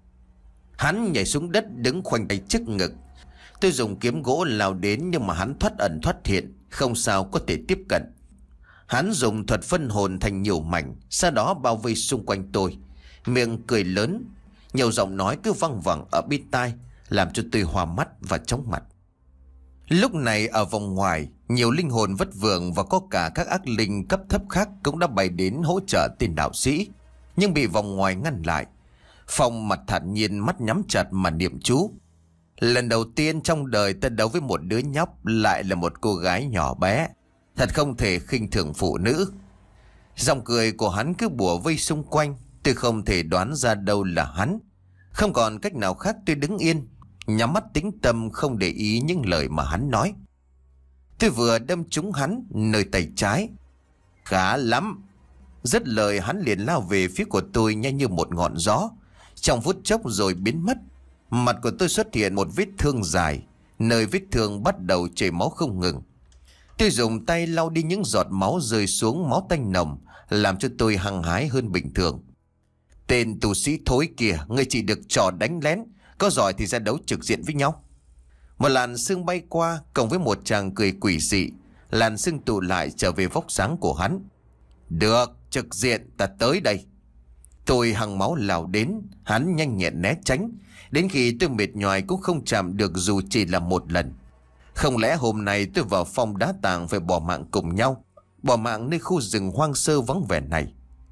Hắn nhảy xuống đất đứng khoanh tay trước ngực. Tôi dùng kiếm gỗ lao đến, nhưng mà hắn thoát ẩn thoát hiện, không sao có thể tiếp cận. Hắn dùng thuật phân hồn thành nhiều mảnh, sau đó bao vây xung quanh tôi, miệng cười lớn. Nhiều giọng nói cứ văng vẳng ở bên tai, làm cho tôi hoa mắt và chóng mặt. Lúc này ở vòng ngoài, nhiều linh hồn vất vưởng và có cả các ác linh cấp thấp khác cũng đã bay đến hỗ trợ tên đạo sĩ, nhưng bị vòng ngoài ngăn lại. Phong mặt thản nhiên, mắt nhắm chặt mà niệm chú. Lần đầu tiên trong đời ta đấu với một đứa nhóc, lại là một cô gái nhỏ bé. Thật không thể khinh thường phụ nữ. Giọng cười của hắn cứ bủa vây xung quanh. Tôi không thể đoán ra đâu là hắn. Không còn cách nào khác, tôi đứng yên, nhắm mắt tĩnh tâm, không để ý những lời mà hắn nói. Tôi vừa đâm trúng hắn nơi tay trái. Khá lắm. Dứt lời hắn liền lao về phía của tôi nhanh như một ngọn gió, trong phút chốc rồi biến mất. Mặt của tôi xuất hiện một vết thương dài, nơi vết thương bắt đầu chảy máu không ngừng. Tôi dùng tay lau đi những giọt máu rơi xuống, máu tanh nồng, làm cho tôi hăng hái hơn bình thường. Tên tù sĩ thối kìa, ngươi chỉ được trò đánh lén, có giỏi thì ra đấu trực diện với nhau. Một làn sương bay qua, cộng với một chàng cười quỷ dị, làn sương tụ lại trở về vóc dáng của hắn. Được, trực diện, ta tới đây. Tôi hăng máu lao đến, hắn nhanh nhẹn né tránh, đến khi tôi mệt nhoài cũng không chạm được dù chỉ là một lần. Không lẽ hôm nay tôi vào Phong Đá Tàng phải bỏ mạng cùng nhau, bỏ mạng nơi khu rừng hoang sơ vắng vẻ này?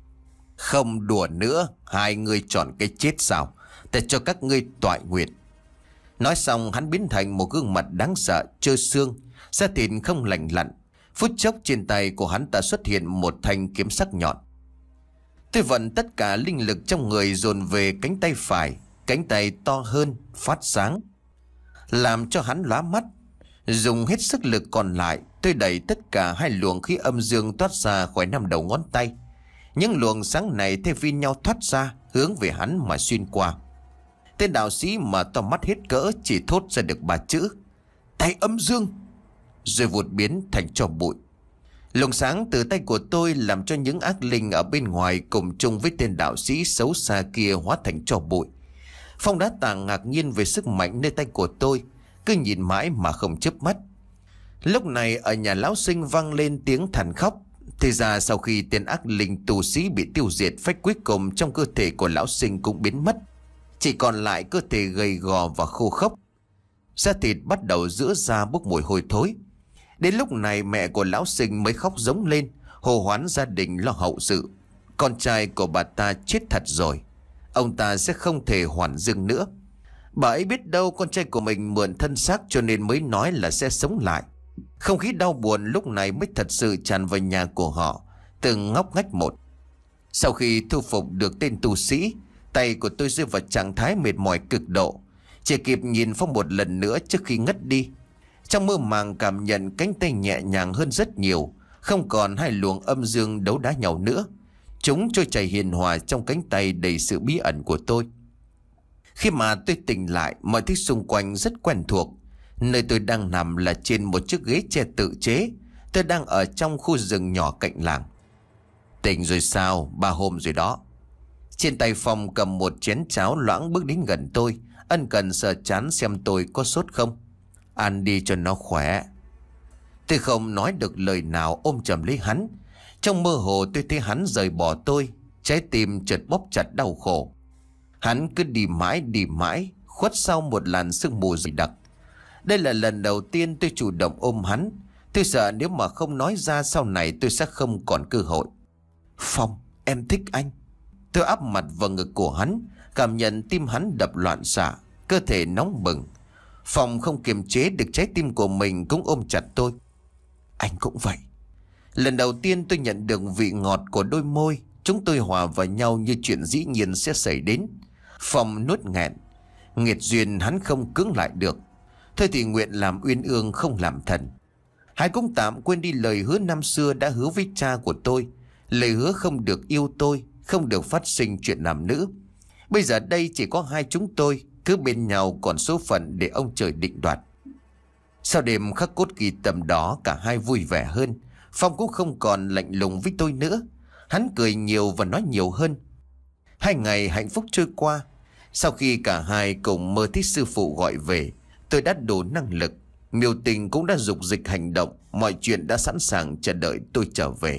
Không đùa nữa, hai người chọn cái chết sao? Ta cho các ngươi toại nguyện. Nói xong hắn biến thành một gương mặt đáng sợ, trơ xương, da thịt không lành lặn. Phút chốc trên tay của hắn ta xuất hiện một thanh kiếm sắc nhọn. Tôi vận tất cả linh lực trong người dồn về cánh tay phải. Cánh tay to hơn, phát sáng, làm cho hắn lóa mắt. Dùng hết sức lực còn lại, tôi đẩy tất cả hai luồng khí âm dương toát ra khỏi năm đầu ngón tay. Những luồng sáng này thay phiên nhau thoát ra, hướng về hắn mà xuyên qua. Tên đạo sĩ mà to mắt hết cỡ chỉ thốt ra được ba chữ: tay âm dương, rồi vụt biến thành tro bụi. Luồng sáng từ tay của tôi làm cho những ác linh ở bên ngoài cùng chung với tên đạo sĩ xấu xa kia hóa thành tro bụi. Phong Đá Tàng ngạc nhiên về sức mạnh nơi tay của tôi, cứ nhìn mãi mà không chớp mắt. Lúc này ở nhà lão sinh vang lên tiếng than khóc. Thì ra sau khi tên ác linh tù sĩ bị tiêu diệt, phách cuối cùng trong cơ thể của lão sinh cũng biến mất, chỉ còn lại cơ thể gầy gò và khô khốc. Da thịt bắt đầu rữa ra bốc mùi hôi thối. Đến lúc này mẹ của lão sinh mới khóc rống lên, hô hoán gia đình lo hậu sự. Con trai của bà ta chết thật rồi, ông ta sẽ không thể hoàn dương nữa. Bà ấy biết đâu con trai của mình mượn thân xác cho nên mới nói là sẽ sống lại. Không khí đau buồn lúc này mới thật sự tràn vào nhà của họ, từng ngóc ngách một. Sau khi thu phục được tên tu sĩ, tay của tôi rơi vào trạng thái mệt mỏi cực độ, chỉ kịp nhìn Phong một lần nữa trước khi ngất đi. Trong mơ màng cảm nhận cánh tay nhẹ nhàng hơn rất nhiều, không còn hai luồng âm dương đấu đá nhau nữa. Chúng trôi chảy hiền hòa trong cánh tay đầy sự bí ẩn của tôi. Khi mà tôi tỉnh lại, mọi thứ xung quanh rất quen thuộc. Nơi tôi đang nằm là trên một chiếc ghế tre tự chế. Tôi đang ở trong khu rừng nhỏ cạnh làng. Tỉnh rồi sao? Ba hôm rồi đó. Trên tay Phong cầm một chén cháo loãng bước đến gần tôi, ân cần sờ trán xem tôi có sốt không. Ăn đi cho nó khỏe. Tôi không nói được lời nào, ôm chầm lấy hắn. Trong mơ hồ tôi thấy hắn rời bỏ tôi, trái tim chợt bóp chặt đau khổ. Hắn cứ đi mãi đi mãi, khuất sau một làn sương mù dày đặc. Đây là lần đầu tiên tôi chủ động ôm hắn. Tôi sợ nếu mà không nói ra sau này tôi sẽ không còn cơ hội. Phong, em thích anh. Tôi áp mặt vào ngực của hắn, cảm nhận tim hắn đập loạn xạ, cơ thể nóng bừng. Phong không kiềm chế được trái tim của mình cũng ôm chặt tôi. Anh cũng vậy. Lần đầu tiên tôi nhận được vị ngọt của đôi môi. Chúng tôi hòa vào nhau như chuyện dĩ nhiên sẽ xảy đến. Phong nuốt nghẹn. Nghiệt duyên hắn không cưỡng lại được. Thôi thì nguyện làm uyên ương không làm thần. Hắn cũng tạm quên đi lời hứa năm xưa đã hứa với cha của tôi. Lời hứa không được yêu tôi, không được phát sinh chuyện nam nữ. Bây giờ đây chỉ có hai chúng tôi, cứ bên nhau còn số phận để ông trời định đoạt. Sau đêm khắc cốt ghi tâm đó, cả hai vui vẻ hơn. Phong cũng không còn lạnh lùng với tôi nữa. Hắn cười nhiều và nói nhiều hơn. Hai ngày hạnh phúc trôi qua. Sau khi cả hai cùng mơ thấy sư phụ gọi về, tôi đã đủ năng lực. Miêu Tình cũng đã dục dịch hành động. Mọi chuyện đã sẵn sàng chờ đợi tôi trở về.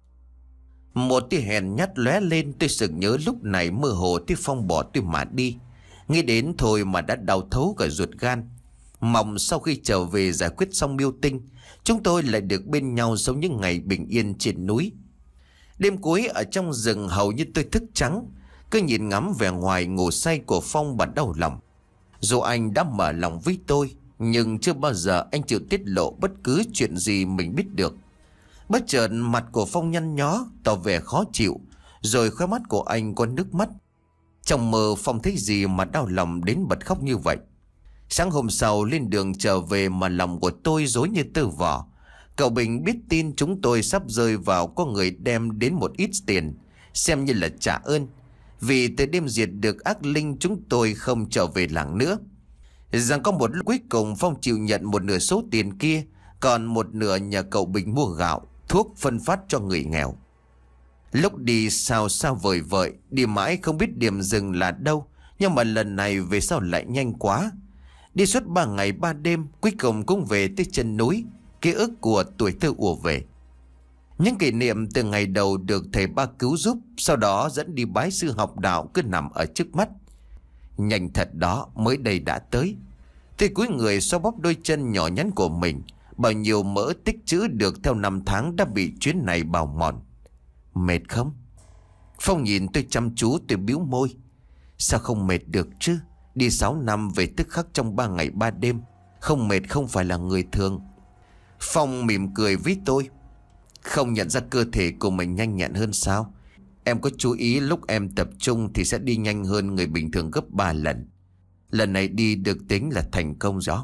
Một tia hèn nhát lóe lên. Tôi sực nhớ lúc này mơ hồ thấy Phong bỏ tôi mà đi. Nghĩ đến thôi mà đã đau thấu cả ruột gan. Mong sau khi trở về giải quyết xong Miêu Tinh, chúng tôi lại được bên nhau sống những ngày bình yên trên núi. Đêm cuối ở trong rừng hầu như tôi thức trắng, cứ nhìn ngắm vẻ ngoài ngủ say của Phong mà đau lòng. Dù anh đã mở lòng với tôi, nhưng chưa bao giờ anh chịu tiết lộ bất cứ chuyện gì mình biết được. Bất chợt mặt của Phong nhăn nhó, tỏ vẻ khó chịu, rồi khóe mắt của anh có nước mắt. Trong mơ Phong thấy gì mà đau lòng đến bật khóc như vậy. Sáng hôm sau lên đường trở về mà lòng của tôi rối như tơ vò. Cậu Bình biết tin chúng tôi sắp rơi vào có người đem đến một ít tiền, xem như là trả ơn. Vì từ đêm diệt được ác linh chúng tôi không trở về làng nữa. Rằng có một lúc cuối cùng Phong chịu nhận một nửa số tiền kia, còn một nửa nhờ cậu Bình mua gạo, thuốc phân phát cho người nghèo. Lúc đi sao sao vời vợi, đi mãi không biết điểm dừng là đâu. Nhưng mà lần này về sao lại nhanh quá. Đi suốt ba ngày ba đêm, cuối cùng cũng về tới chân núi. Ký ức của tuổi thơ ùa về. Những kỷ niệm từ ngày đầu được thầy ba cứu giúp, sau đó dẫn đi bái sư học đạo cứ nằm ở trước mắt. Nhanh thật đó, mới đây đã tới. Tôi cúi người xoa bóp đôi chân nhỏ nhắn của mình. Bao nhiêu mỡ tích trữ được theo năm tháng đã bị chuyến này bào mòn. Mệt không? Phong nhìn tôi chăm chú, tôi bĩu môi. Sao không mệt được chứ? Đi sáu năm về tức khắc trong ba ngày ba đêm. Không mệt không phải là người thường. Phong mỉm cười với tôi. Không nhận ra cơ thể của mình nhanh nhẹn hơn sao? Em có chú ý lúc em tập trung thì sẽ đi nhanh hơn người bình thường gấp ba lần. Lần này đi được tính là thành công rồi.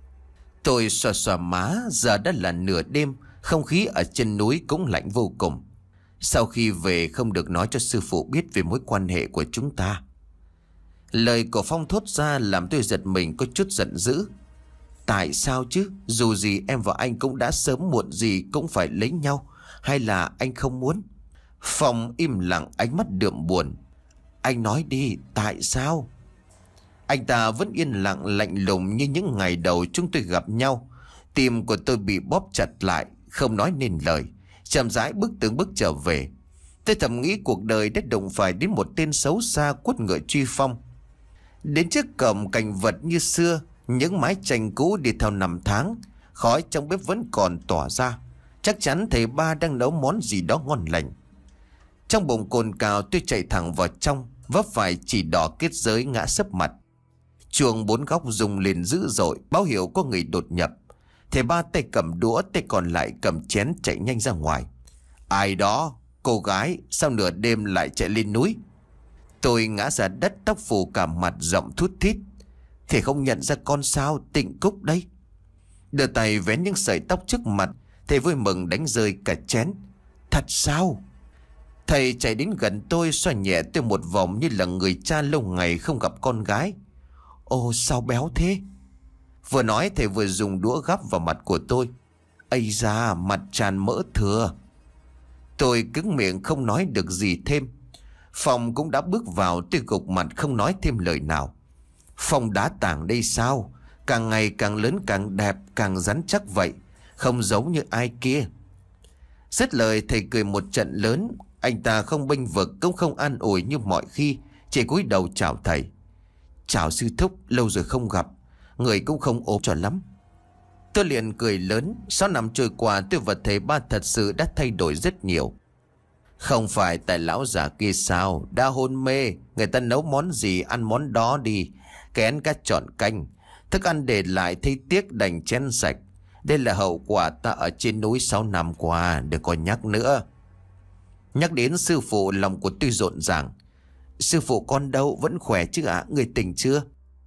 Tôi xoa xoa má. Giờ đã là nửa đêm, không khí ở chân núi cũng lạnh vô cùng. Sau khi về không được nói cho sư phụ biết về mối quan hệ của chúng ta. Lời của Phong thốt ra làm tôi giật mình có chút giận dữ. Tại sao chứ? Dù gì em và anh cũng đã sớm muộn gì cũng phải lấy nhau. Hay là anh không muốn? Phong im lặng, ánh mắt đượm buồn. Anh nói đi, tại sao? Anh ta vẫn yên lặng lạnh lùng như những ngày đầu chúng tôi gặp nhau. Tim của tôi bị bóp chặt lại, không nói nên lời. Chậm rãi bước từng bước trở về. Tôi thầm nghĩ cuộc đời đã đụng phải đến một tên xấu xa quất ngựa truy phong. Đến trước cổng cảnh vật như xưa, những mái tranh cũ đi theo năm tháng, khói trong bếp vẫn còn tỏa ra. Chắc chắn thầy ba đang nấu món gì đó ngon lành. Trong bụng cồn cào tôi chạy thẳng vào trong, vấp phải chỉ đỏ kết giới ngã sấp mặt. Chuông bốn góc rung lên dữ dội, báo hiệu có người đột nhập. Thầy ba tay cầm đũa, tay còn lại cầm chén chạy nhanh ra ngoài. Ai đó? Cô gái, sao nửa đêm lại chạy lên núi? Tôi ngã ra đất, tóc phủ cả mặt, giọng thút thít. Thầy không nhận ra con sao? Tịnh Cúc đây. Đưa tay vén những sợi tóc trước mặt, thầy vui mừng đánh rơi cả chén. Thật sao? Thầy chạy đến gần tôi, xoa nhẹ tôi một vòng như là người cha lâu ngày không gặp con gái. Ồ, sao béo thế? Vừa nói thầy vừa dùng đũa gắp vào mặt của tôi. Ây da, mặt tràn mỡ thừa. Tôi cứng miệng không nói được gì thêm. Phong cũng đã bước vào, tôi gục mặt không nói thêm lời nào. Phong đá tảng đây sao? Càng ngày càng lớn, càng đẹp, càng rắn chắc vậy. Không giống như ai kia. Dứt lời thầy cười một trận lớn. Anh ta không bênh vực cũng không an ủi như mọi khi, chỉ cúi đầu chào thầy. Chào sư thúc, lâu rồi không gặp. Người cũng không ốm cho lắm. Tôi liền cười lớn. Sáu năm trôi qua tôi và thầy ba thật sự đã thay đổi rất nhiều. Không phải tại lão già kia sao? Đã hôn mê. Người ta nấu món gì ăn món đó đi. Kén cá trọn canh. Thức ăn để lại thấy tiếc đành chén sạch. Đây là hậu quả ta ở trên núi sáu năm qua. Đừng có nhắc nữa. Nhắc đến sư phụ, lòng của tôi rộn ràng. Sư phụ con đâu, vẫn khỏe chứ ạ? À? Người tỉnh chưa?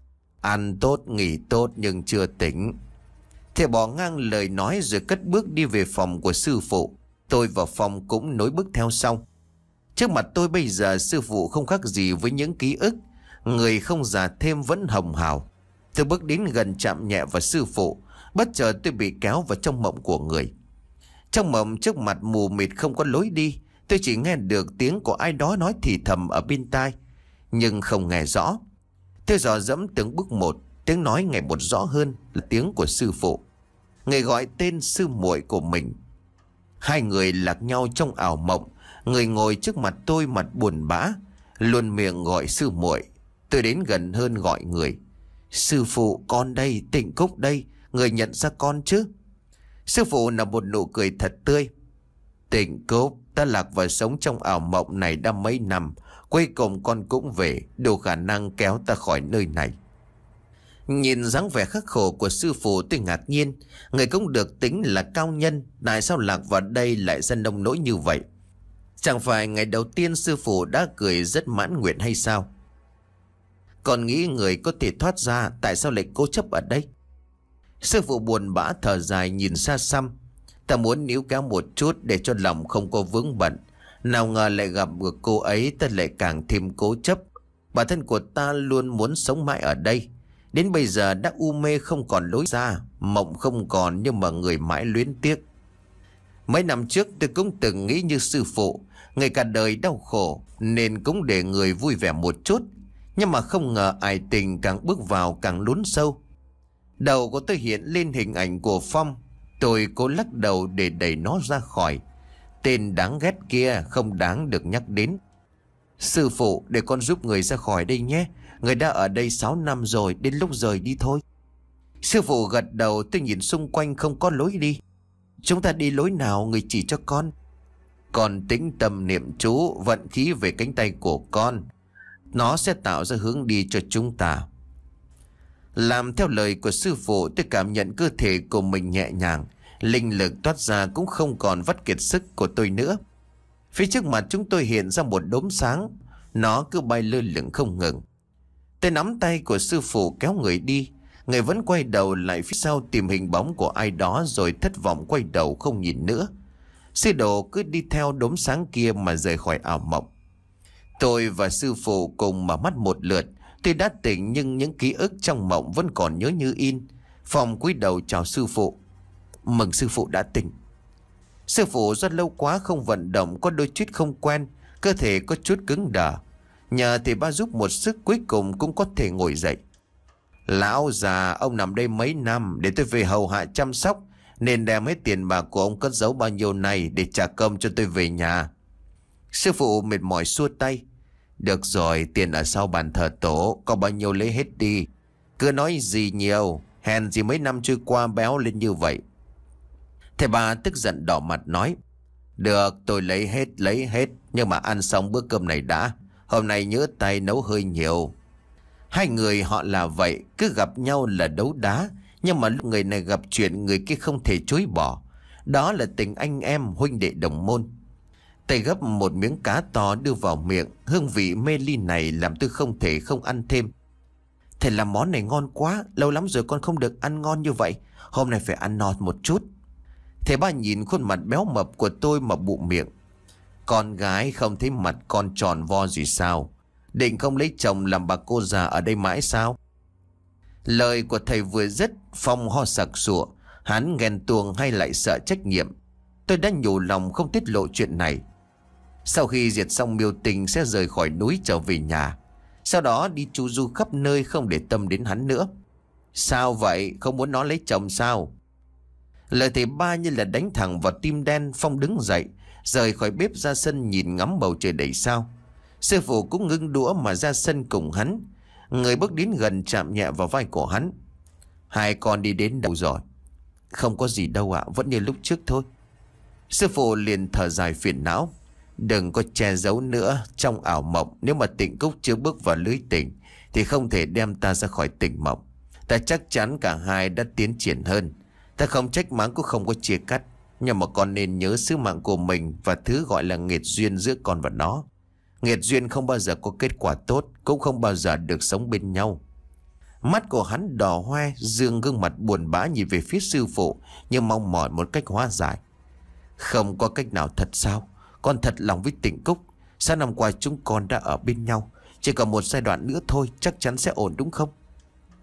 Ăn tốt, nghỉ tốt nhưng chưa tỉnh. Thầy bỏ ngang lời nói rồi cất bước đi về phòng của sư phụ. Tôi và Phong cũng nối bước theo sau. Trước mặt tôi bây giờ sư phụ không khác gì với những ký ức. Người không già thêm vẫn hồng hào. Tôi bước đến gần chạm nhẹ vào sư phụ. Bất chợt tôi bị kéo vào trong mộng của người. Trong mộng trước mặt mù mịt không có lối đi. Tôi chỉ nghe được tiếng của ai đó nói thì thầm ở bên tai, nhưng không nghe rõ. Tôi dò dẫm từng bước một. Tiếng nói ngày một rõ hơn là tiếng của sư phụ. Người gọi tên sư muội của mình. Hai người lạc nhau trong ảo mộng. Người ngồi trước mặt tôi mặt buồn bã, luôn miệng gọi sư muội. Tôi đến gần hơn gọi người. Sư phụ, con đây, Tịnh Cúc đây. Người nhận ra con chứ? Sư phụ nở một nụ cười thật tươi. Tịnh Cúc, ta lạc vào sống trong ảo mộng này đã mấy năm. Cuối cùng con cũng về, đủ khả năng kéo ta khỏi nơi này. Nhìn dáng vẻ khắc khổ của sư phụ tôi ngạc nhiên. Người cũng được tính là cao nhân, tại sao lạc vào đây lại ra nông nỗi như vậy? Chẳng phải ngày đầu tiên sư phụ đã cười rất mãn nguyện hay sao? Còn nghĩ người có thể thoát ra, tại sao lại cố chấp ở đây? Sư phụ buồn bã thở dài nhìn xa xăm. Ta muốn níu kéo một chút để cho lòng không có vướng bận. Nào ngờ lại gặp được cô ấy, ta lại càng thêm cố chấp. Bản thân của ta luôn muốn sống mãi ở đây. Đến bây giờ đã u mê không còn lối ra, mộng không còn nhưng mà người mãi luyến tiếc. Mấy năm trước tôi cũng từng nghĩ như sư phụ, người cả đời đau khổ nên cũng để người vui vẻ một chút. Nhưng mà không ngờ ải tình càng bước vào càng lún sâu. Đầu của tôi hiện lên hình ảnh của Phong. Tôi cố lắc đầu để đẩy nó ra khỏi. Tên đáng ghét kia không đáng được nhắc đến. Sư phụ, để con giúp người ra khỏi đây nhé. Người đã ở đây sáu năm rồi, đến lúc rời đi thôi. Sư phụ gật đầu. Tôi nhìn xung quanh không có lối đi. Chúng ta đi lối nào, người chỉ cho con. Con tĩnh tâm niệm chú, vận khí về cánh tay của con. Nó sẽ tạo ra hướng đi cho chúng ta. Làm theo lời của sư phụ, tôi cảm nhận cơ thể của mình nhẹ nhàng. Linh lực toát ra cũng không còn vắt kiệt sức của tôi nữa. Phía trước mặt chúng tôi hiện ra một đốm sáng. Nó cứ bay lơ lửng không ngừng. Tôi nắm tay của sư phụ kéo người đi. Người vẫn quay đầu lại phía sau tìm hình bóng của ai đó, rồi thất vọng quay đầu không nhìn nữa. Sư đồ cứ đi theo đốm sáng kia mà rời khỏi ảo mộng. Tôi và sư phụ cùng mở mắt một lượt. Tôi đã tỉnh nhưng những ký ức trong mộng vẫn còn nhớ như in. Phong cúi đầu chào sư phụ. Mừng sư phụ đã tỉnh. Sư phụ rất lâu quá không vận động, có đôi chút không quen, cơ thể có chút cứng đờ. Nhờ thầy ba giúp một sức cuối cùng cũng có thể ngồi dậy. Lão già, ông nằm đây mấy năm để tôi về hầu hạ chăm sóc, nên đem hết tiền bạc của ông cất giấu bao nhiêu này để trả công cho tôi về nhà. Sư phụ mệt mỏi xua tay. Được rồi, tiền ở sau bàn thờ tổ, có bao nhiêu lấy hết đi. Cứ nói gì nhiều, hèn gì mấy năm trôi qua béo lên như vậy. Thầy ba tức giận đỏ mặt nói. Được, tôi lấy hết, lấy hết, nhưng mà ăn xong bữa cơm này đã. Hôm nay nhớ tay nấu hơi nhiều. Hai người họ là vậy, cứ gặp nhau là đấu đá. Nhưng mà lúc người này gặp chuyện, người kia không thể chối bỏ. Đó là tình anh em huynh đệ đồng môn. Tay gấp một miếng cá to đưa vào miệng. Hương vị mê ly này làm tôi không thể không ăn thêm. Thầy làm món này ngon quá, lâu lắm rồi con không được ăn ngon như vậy. Hôm nay phải ăn no một chút. Thầy ba nhìn khuôn mặt béo mập của tôi mà bụm miệng. Con gái không thấy mặt con tròn vo gì sao? Định không lấy chồng làm bà cô già ở đây mãi sao? Lời của thầy vừa dứt, Phong ho sặc sụa. Hắn ghen tuông hay lại sợ trách nhiệm? Tôi đã nhủ lòng không tiết lộ chuyện này. Sau khi diệt xong Miêu Tình sẽ rời khỏi núi trở về nhà. Sau đó đi chu du khắp nơi, không để tâm đến hắn nữa. Sao vậy? Không muốn nó lấy chồng sao? Lời thầy ba như là đánh thẳng vào tim đen. Phong đứng dậy, rời khỏi bếp ra sân nhìn ngắm bầu trời đầy sao. Sư phụ cũng ngưng đũa mà ra sân cùng hắn. Người bước đến gần chạm nhẹ vào vai của hắn. Hai con đi đến đâu rồi? Không có gì đâu ạ, vẫn như lúc trước thôi. Sư phụ liền thở dài phiền não. Đừng có che giấu nữa. Trong ảo mộng, nếu mà Tịnh Cúc chưa bước vào lưới tình thì không thể đem ta ra khỏi tình mộng. Ta chắc chắn cả hai đã tiến triển hơn. Ta không trách mắng cũng không có chia cắt. Nhưng mà con nên nhớ sứ mạng của mình và thứ gọi là nghiệt duyên giữa con và nó. Nghiệt duyên không bao giờ có kết quả tốt, cũng không bao giờ được sống bên nhau. Mắt của hắn đỏ hoe, dương gương mặt buồn bã nhìn về phía sư phụ như mong mỏi một cách hóa giải. Không có cách nào thật sao? Con thật lòng với Tịnh Cúc. Sao năm qua chúng con đã ở bên nhau, chỉ còn một giai đoạn nữa thôi chắc chắn sẽ ổn đúng không?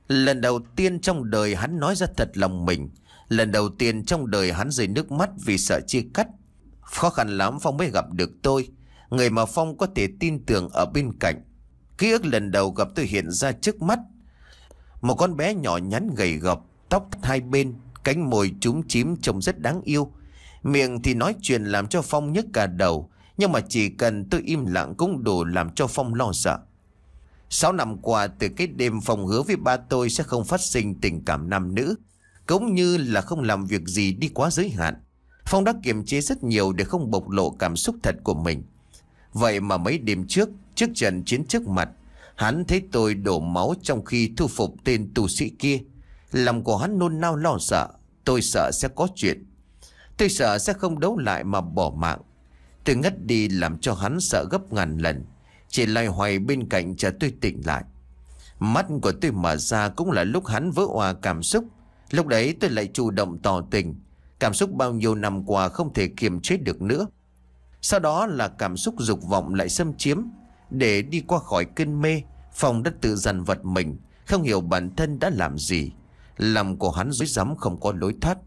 Lần đầu tiên trong đời hắn nói ra thật lòng mình. Lần đầu tiên trong đời hắn rơi nước mắt vì sợ chia cắt. Khó khăn lắm Phong mới gặp được tôi, người mà Phong có thể tin tưởng ở bên cạnh. Ký ức lần đầu gặp tôi hiện ra trước mắt. Một con bé nhỏ nhắn gầy gộc, tóc hai bên, cánh môi chúm chím trông rất đáng yêu. Miệng thì nói chuyện làm cho Phong nhức cả đầu, nhưng mà chỉ cần tôi im lặng cũng đủ làm cho Phong lo sợ. Sáu năm qua, từ cái đêm Phong hứa với ba tôi sẽ không phát sinh tình cảm nam nữ, cũng như là không làm việc gì đi quá giới hạn, Phong đã kiềm chế rất nhiều để không bộc lộ cảm xúc thật của mình. Vậy mà mấy đêm trước, trước trận chiến trước mặt, hắn thấy tôi đổ máu trong khi thu phục tên tu sĩ kia. Lòng của hắn nôn nao lo sợ. Tôi sợ sẽ có chuyện. Tôi sợ sẽ không đấu lại mà bỏ mạng. Tôi ngất đi làm cho hắn sợ gấp ngàn lần, chỉ loay hoay bên cạnh chờ tôi tỉnh lại. Mắt của tôi mở ra cũng là lúc hắn vỡ òa cảm xúc. Lúc đấy tôi lại chủ động tỏ tình. Cảm xúc bao nhiêu năm qua không thể kiềm chế được nữa. Sau đó là cảm xúc dục vọng lại xâm chiếm. Để đi qua khỏi cơn mê, Phong đã tự dằn vật mình, không hiểu bản thân đã làm gì. Lòng của hắn rối rắm không có lối thoát.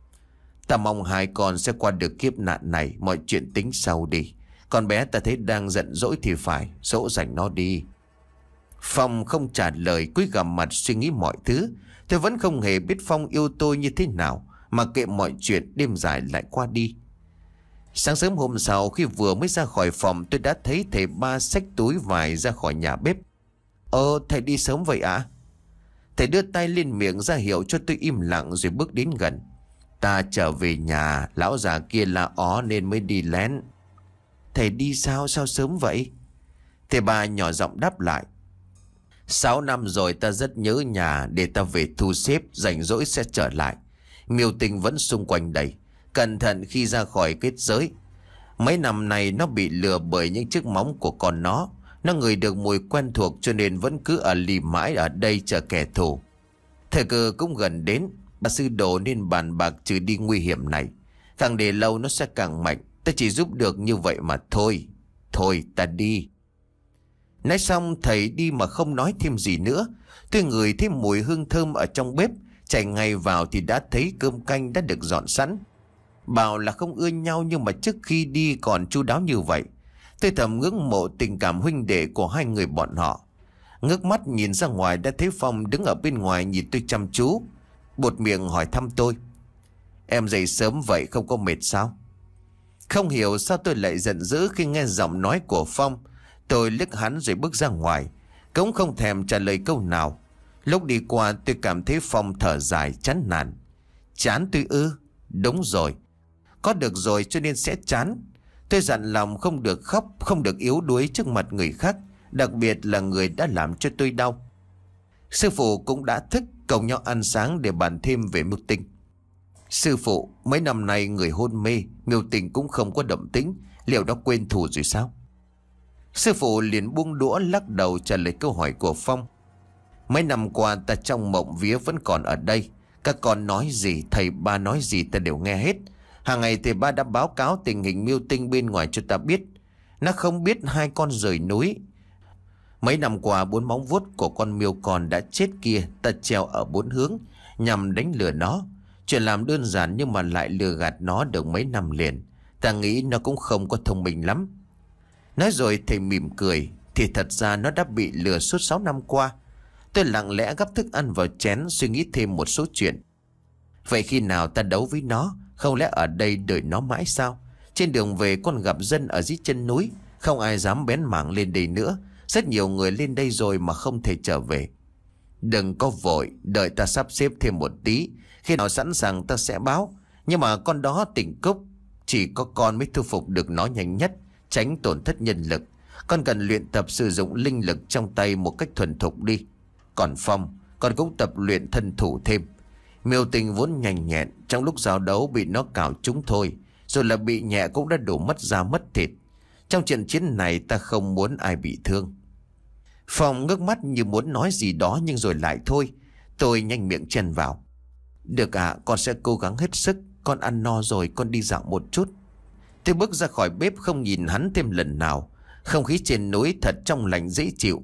Ta mong hai con sẽ qua được kiếp nạn này, mọi chuyện tính sau đi. Con bé ta thấy đang giận dỗi thì phải dỗ dành nó đi. Phong không trả lời, cúi gằm mặt suy nghĩ mọi thứ. Tôi vẫn không hề biết Phong yêu tôi như thế nào, mà kệ mọi chuyện, đêm dài lại qua đi. Sáng sớm hôm sau, khi vừa mới ra khỏi phòng, tôi đã thấy thầy Ba xách túi vải ra khỏi nhà bếp. Ơ, thầy đi sớm vậy ạ? À? Thầy đưa tay lên miệng ra hiệu cho tôi im lặng rồi bước đến gần. Ta trở về nhà, lão già kia la ó nên mới đi lén. Thầy đi sao, sao sớm vậy? Thầy Ba nhỏ giọng đáp lại. Sáu năm rồi ta rất nhớ nhà, để ta về thu xếp, rảnh rỗi sẽ trở lại. Miêu Tình vẫn xung quanh đây, cẩn thận khi ra khỏi kết giới. Mấy năm này nó bị lừa bởi những chiếc móng của con nó. Nó ngửi được mùi quen thuộc cho nên vẫn cứ ở lì mãi ở đây chờ kẻ thù. Thời cơ cũng gần đến, bà sư đồ nên bàn bạc trừ đi nguy hiểm này. Càng để lâu nó sẽ càng mạnh. Ta chỉ giúp được như vậy mà thôi. Thôi ta đi. Nói xong thầy đi mà không nói thêm gì nữa. Tôi ngửi thêm mùi hương thơm ở trong bếp. Chạy ngay vào thì đã thấy cơm canh đã được dọn sẵn. Bảo là không ưa nhau nhưng mà trước khi đi còn chu đáo như vậy. Tôi thầm ngưỡng mộ tình cảm huynh đệ của hai người bọn họ. Ngước mắt nhìn ra ngoài đã thấy Phong đứng ở bên ngoài nhìn tôi chăm chú. Buột miệng hỏi thăm tôi. Em dậy sớm vậy không có mệt sao? Không hiểu sao tôi lại giận dữ khi nghe giọng nói của Phong. Tôi liếc hắn rồi bước ra ngoài, cũng không thèm trả lời câu nào. Lúc đi qua tôi cảm thấy Phong thở dài chán nản. Chán tôi ư? Đúng rồi, có được rồi cho nên sẽ chán. Tôi dặn lòng không được khóc, không được yếu đuối trước mặt người khác, đặc biệt là người đã làm cho tôi đau. Sư phụ cũng đã thức, cùng nhau ăn sáng để bàn thêm về Miêu Tình. Sư phụ, mấy năm nay người hôn mê, Miêu Tình cũng không có động tĩnh, liệu đã quên thù rồi sao? Sư phụ liền buông đũa lắc đầu trả lời câu hỏi của Phong. Mấy năm qua ta trong mộng vía vẫn còn ở đây. Các con nói gì, thầy Ba nói gì ta đều nghe hết. Hàng ngày thầy Ba đã báo cáo tình hình Miêu Tinh bên ngoài cho ta biết. Nó không biết hai con rời núi. Mấy năm qua bốn móng vuốt của con miêu con đã chết kia ta treo ở bốn hướng nhằm đánh lừa nó. Chuyện làm đơn giản nhưng mà lại lừa gạt nó được mấy năm liền. Ta nghĩ nó cũng không có thông minh lắm. Nói rồi thầy mỉm cười. Thì thật ra nó đã bị lừa suốt sáu năm qua. Tôi lặng lẽ gắp thức ăn vào chén, suy nghĩ thêm một số chuyện. Vậy khi nào ta đấu với nó? Không lẽ ở đây đợi nó mãi sao? Trên đường về con gặp dân ở dưới chân núi. Không ai dám bén mảng lên đây nữa. Rất nhiều người lên đây rồi mà không thể trở về. Đừng có vội, đợi ta sắp xếp thêm một tí. Khi nào sẵn sàng ta sẽ báo. Nhưng mà con đó tỉnh cúc. Chỉ có con mới thu phục được nó nhanh nhất, tránh tổn thất nhân lực. Con cần luyện tập sử dụng linh lực trong tay một cách thuần thục đi. Còn Phong, con cũng tập luyện thân thủ thêm. Miêu Tình vốn nhanh nhẹn, trong lúc giao đấu bị nó cào trúng thôi. Rồi là bị nhẹ cũng đã đổ mất da mất thịt. Trong trận chiến này ta không muốn ai bị thương. Phong ngước mắt như muốn nói gì đó nhưng rồi lại thôi. Tôi nhanh miệng chen vào. Được ạ, à, con sẽ cố gắng hết sức. Con ăn no rồi, con đi dạo một chút. Tôi bước ra khỏi bếp không nhìn hắn thêm lần nào. Không khí trên núi thật trong lành dễ chịu.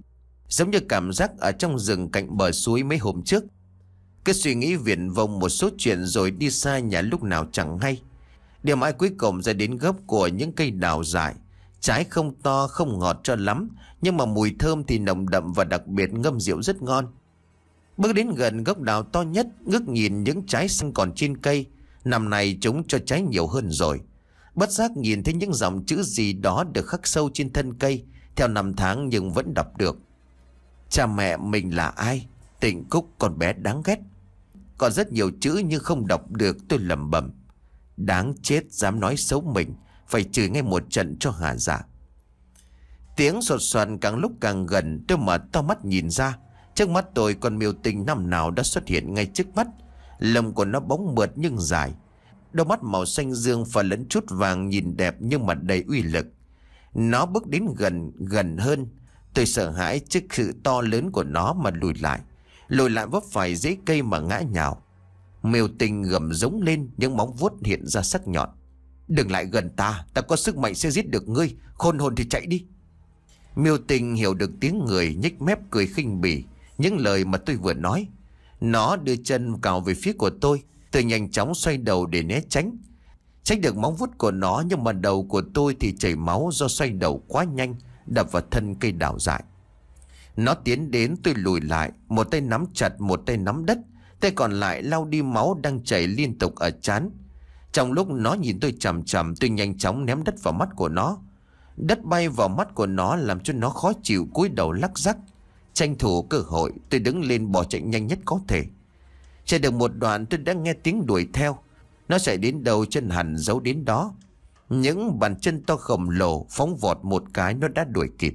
giống như cảm giác ở trong rừng cạnh bờ suối mấy hôm trước. Cứ suy nghĩ viển vông một số chuyện rồi đi xa nhà lúc nào chẳng hay. Điều mãi cuối cùng ra đến gốc của những cây đào dại. Trái không to không ngọt cho lắm, nhưng mà mùi thơm thì nồng đậm và đặc biệt ngâm rượu rất ngon. Bước đến gần gốc đào to nhất, ngước nhìn những trái xanh còn trên cây. Năm nay chúng cho trái nhiều hơn rồi. Bất giác nhìn thấy những dòng chữ gì đó được khắc sâu trên thân cây, theo năm tháng nhưng vẫn đọc được. Cha mẹ mình là ai? Tịnh Cúc con bé đáng ghét. Còn rất nhiều chữ nhưng không đọc được, tôi lẩm bẩm. Đáng chết, dám nói xấu mình, phải chửi ngay một trận cho hả dạ. Tiếng sột soạt càng lúc càng gần, tôi mở to mắt nhìn ra. Trước mắt tôi con Miêu Tinh năm nào đã xuất hiện ngay trước mắt. Lông của nó bóng mượt nhưng dài, đôi mắt màu xanh dương pha lẫn chút vàng, nhìn đẹp nhưng mà đầy uy lực. Nó bước đến gần gần hơn. Tôi sợ hãi trước sự to lớn của nó mà lùi lại. Lùi lại vấp phải rễ cây mà ngã nhào. Miêu Tinh gầm giống lên, những móng vuốt hiện ra sắc nhọn. Đừng lại gần ta, ta có sức mạnh sẽ giết được ngươi, khôn hồn thì chạy đi. Miêu Tinh hiểu được tiếng người, nhếch mép cười khinh bỉ những lời mà tôi vừa nói. Nó đưa chân cào về phía của tôi. Tôi nhanh chóng xoay đầu để né tránh. Tránh được móng vuốt của nó, nhưng mà đầu của tôi thì chảy máu do xoay đầu quá nhanh, đập vào thân cây đào dại. Nó tiến đến, tôi lùi lại, một tay nắm chặt, một tay nắm đất, tay còn lại lau đi máu đang chảy liên tục ở trán. Trong lúc nó nhìn tôi chằm chằm, tôi nhanh chóng ném đất vào mắt của nó. Đất bay vào mắt của nó làm cho nó khó chịu, cúi đầu lắc rắc. Tranh thủ cơ hội, tôi đứng lên bỏ chạy nhanh nhất có thể. Chạy được một đoạn tôi đã nghe tiếng đuổi theo. Nó chạy đến đâu chân hẳn giấu đến đó. Những bàn chân to khổng lồ phóng vọt một cái nó đã đuổi kịp.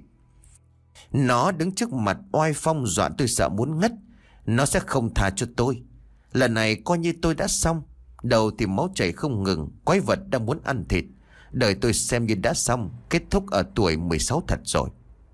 Nó đứng trước mặt oai phong dọa tôi sợ muốn ngất. Nó sẽ không tha cho tôi. Lần này coi như tôi đã xong. Đầu thì máu chảy không ngừng, quái vật đang muốn ăn thịt. Đời tôi xem như đã xong, kết thúc ở tuổi mười sáu thật rồi.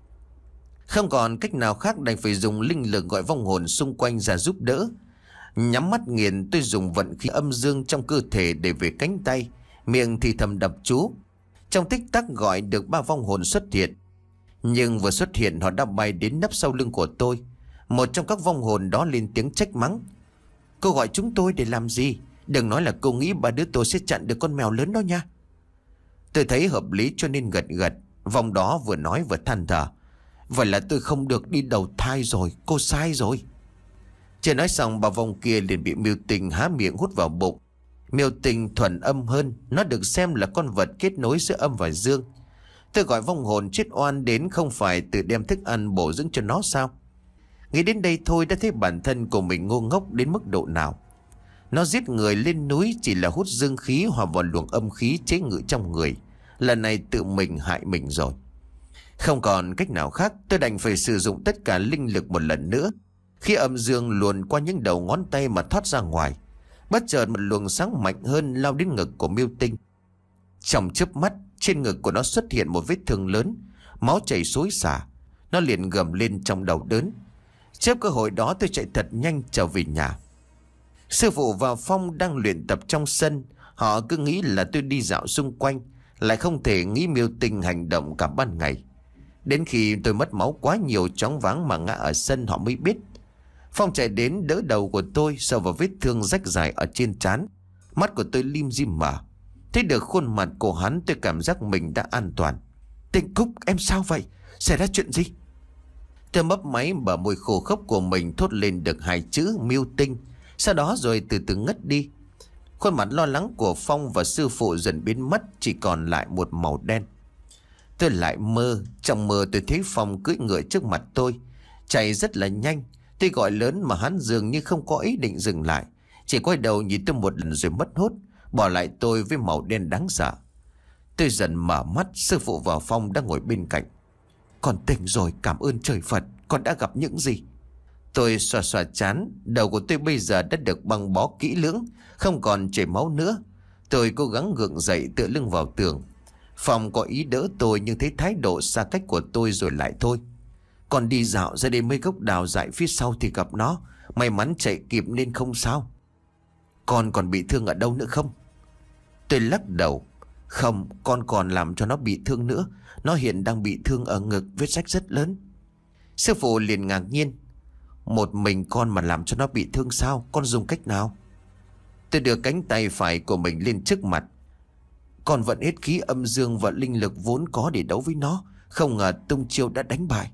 Không còn cách nào khác, đành phải dùng linh lực gọi vong hồn xung quanh ra giúp đỡ. Nhắm mắt nghiền, tôi dùng vận khí âm dương trong cơ thể để về cánh tay, miệng thì thầm đọc chú. Trong tích tắc gọi được ba vong hồn xuất hiện. Nhưng vừa xuất hiện họ đã bay đến nấp sau lưng của tôi. Một trong các vong hồn đó lên tiếng trách mắng. Cô gọi chúng tôi để làm gì? Đừng nói là cô nghĩ ba đứa tôi sẽ chặn được con mèo lớn đó nha. Tôi thấy hợp lý cho nên gật gật. Vong đó vừa nói vừa than thở. Vậy là tôi không được đi đầu thai rồi, cô sai rồi. Chưa nói xong, bà vong kia liền bị Miêu Tinh há miệng hút vào bụng. Miêu Tinh thuần âm hơn, nó được xem là con vật kết nối giữa âm và dương. Tôi gọi vong hồn chết oan đến không phải tự đem thức ăn bổ dưỡng cho nó sao? Nghĩ đến đây thôi đã thấy bản thân của mình ngu ngốc đến mức độ nào. Nó giết người lên núi chỉ là hút dương khí hòa vào luồng âm khí chế ngự trong người. Lần này tự mình hại mình rồi. Không còn cách nào khác, tôi đành phải sử dụng tất cả linh lực một lần nữa. Khi âm dương luồn qua những đầu ngón tay mà thoát ra ngoài, bất chợt một luồng sáng mạnh hơn lao đến ngực của Miêu Tinh. Trong chớp mắt, trên ngực của nó xuất hiện một vết thương lớn, máu chảy xối xả. Nó liền gầm lên trong đau đớn. Trước cơ hội đó tôi chạy thật nhanh trở về nhà. Sư phụ và Phong đang luyện tập trong sân. Họ cứ nghĩ là tôi đi dạo xung quanh, lại không thể nghĩ Miêu Tinh hành động cả ban ngày. Đến khi tôi mất máu quá nhiều, choáng váng mà ngã ở sân, họ mới biết. Phong chạy đến đỡ đầu của tôi, sờ vào vết thương rách dài ở trên trán. Mắt của tôi lim dim mở. Thấy được khuôn mặt của hắn, tôi cảm giác mình đã an toàn. Tịnh Cúc, em sao vậy? Xảy ra chuyện gì? Tôi mấp máy bờ môi khô khốc của mình thốt lên được hai chữ Miêu Tinh. Sau đó rồi từ từ ngất đi. Khuôn mặt lo lắng của Phong và sư phụ dần biến mất, chỉ còn lại một màu đen. Tôi lại mơ. Trong mơ tôi thấy Phong cưỡi ngựa trước mặt tôi, chạy rất là nhanh. Tôi gọi lớn mà hắn dường như không có ý định dừng lại, chỉ quay đầu nhìn tôi một lần rồi mất hút, bỏ lại tôi với màu đen đáng sợ. Tôi dần mở mắt, sư phụ và Phong đang ngồi bên cạnh. Con tỉnh rồi, cảm ơn trời Phật. Con đã gặp những gì? Tôi xoa xoa trán. Đầu của tôi bây giờ đã được băng bó kỹ lưỡng, không còn chảy máu nữa. Tôi cố gắng gượng dậy, tựa lưng vào tường. Phong có ý đỡ tôi nhưng thấy thái độ xa cách của tôi rồi lại thôi. Còn đi dạo ra đến mấy gốc đào dại phía sau thì gặp nó. May mắn chạy kịp nên không sao. Con còn bị thương ở đâu nữa không? Tôi lắc đầu. Không, con còn làm cho nó bị thương nữa. Nó hiện đang bị thương ở ngực, vết rách rất lớn. Sư phụ liền ngạc nhiên. Một mình con mà làm cho nó bị thương sao? Con dùng cách nào? Tôi đưa cánh tay phải của mình lên trước mặt. Con vận hết khí âm dương và linh lực vốn có để đấu với nó. Không ngờ tung chiêu đã đánh bại.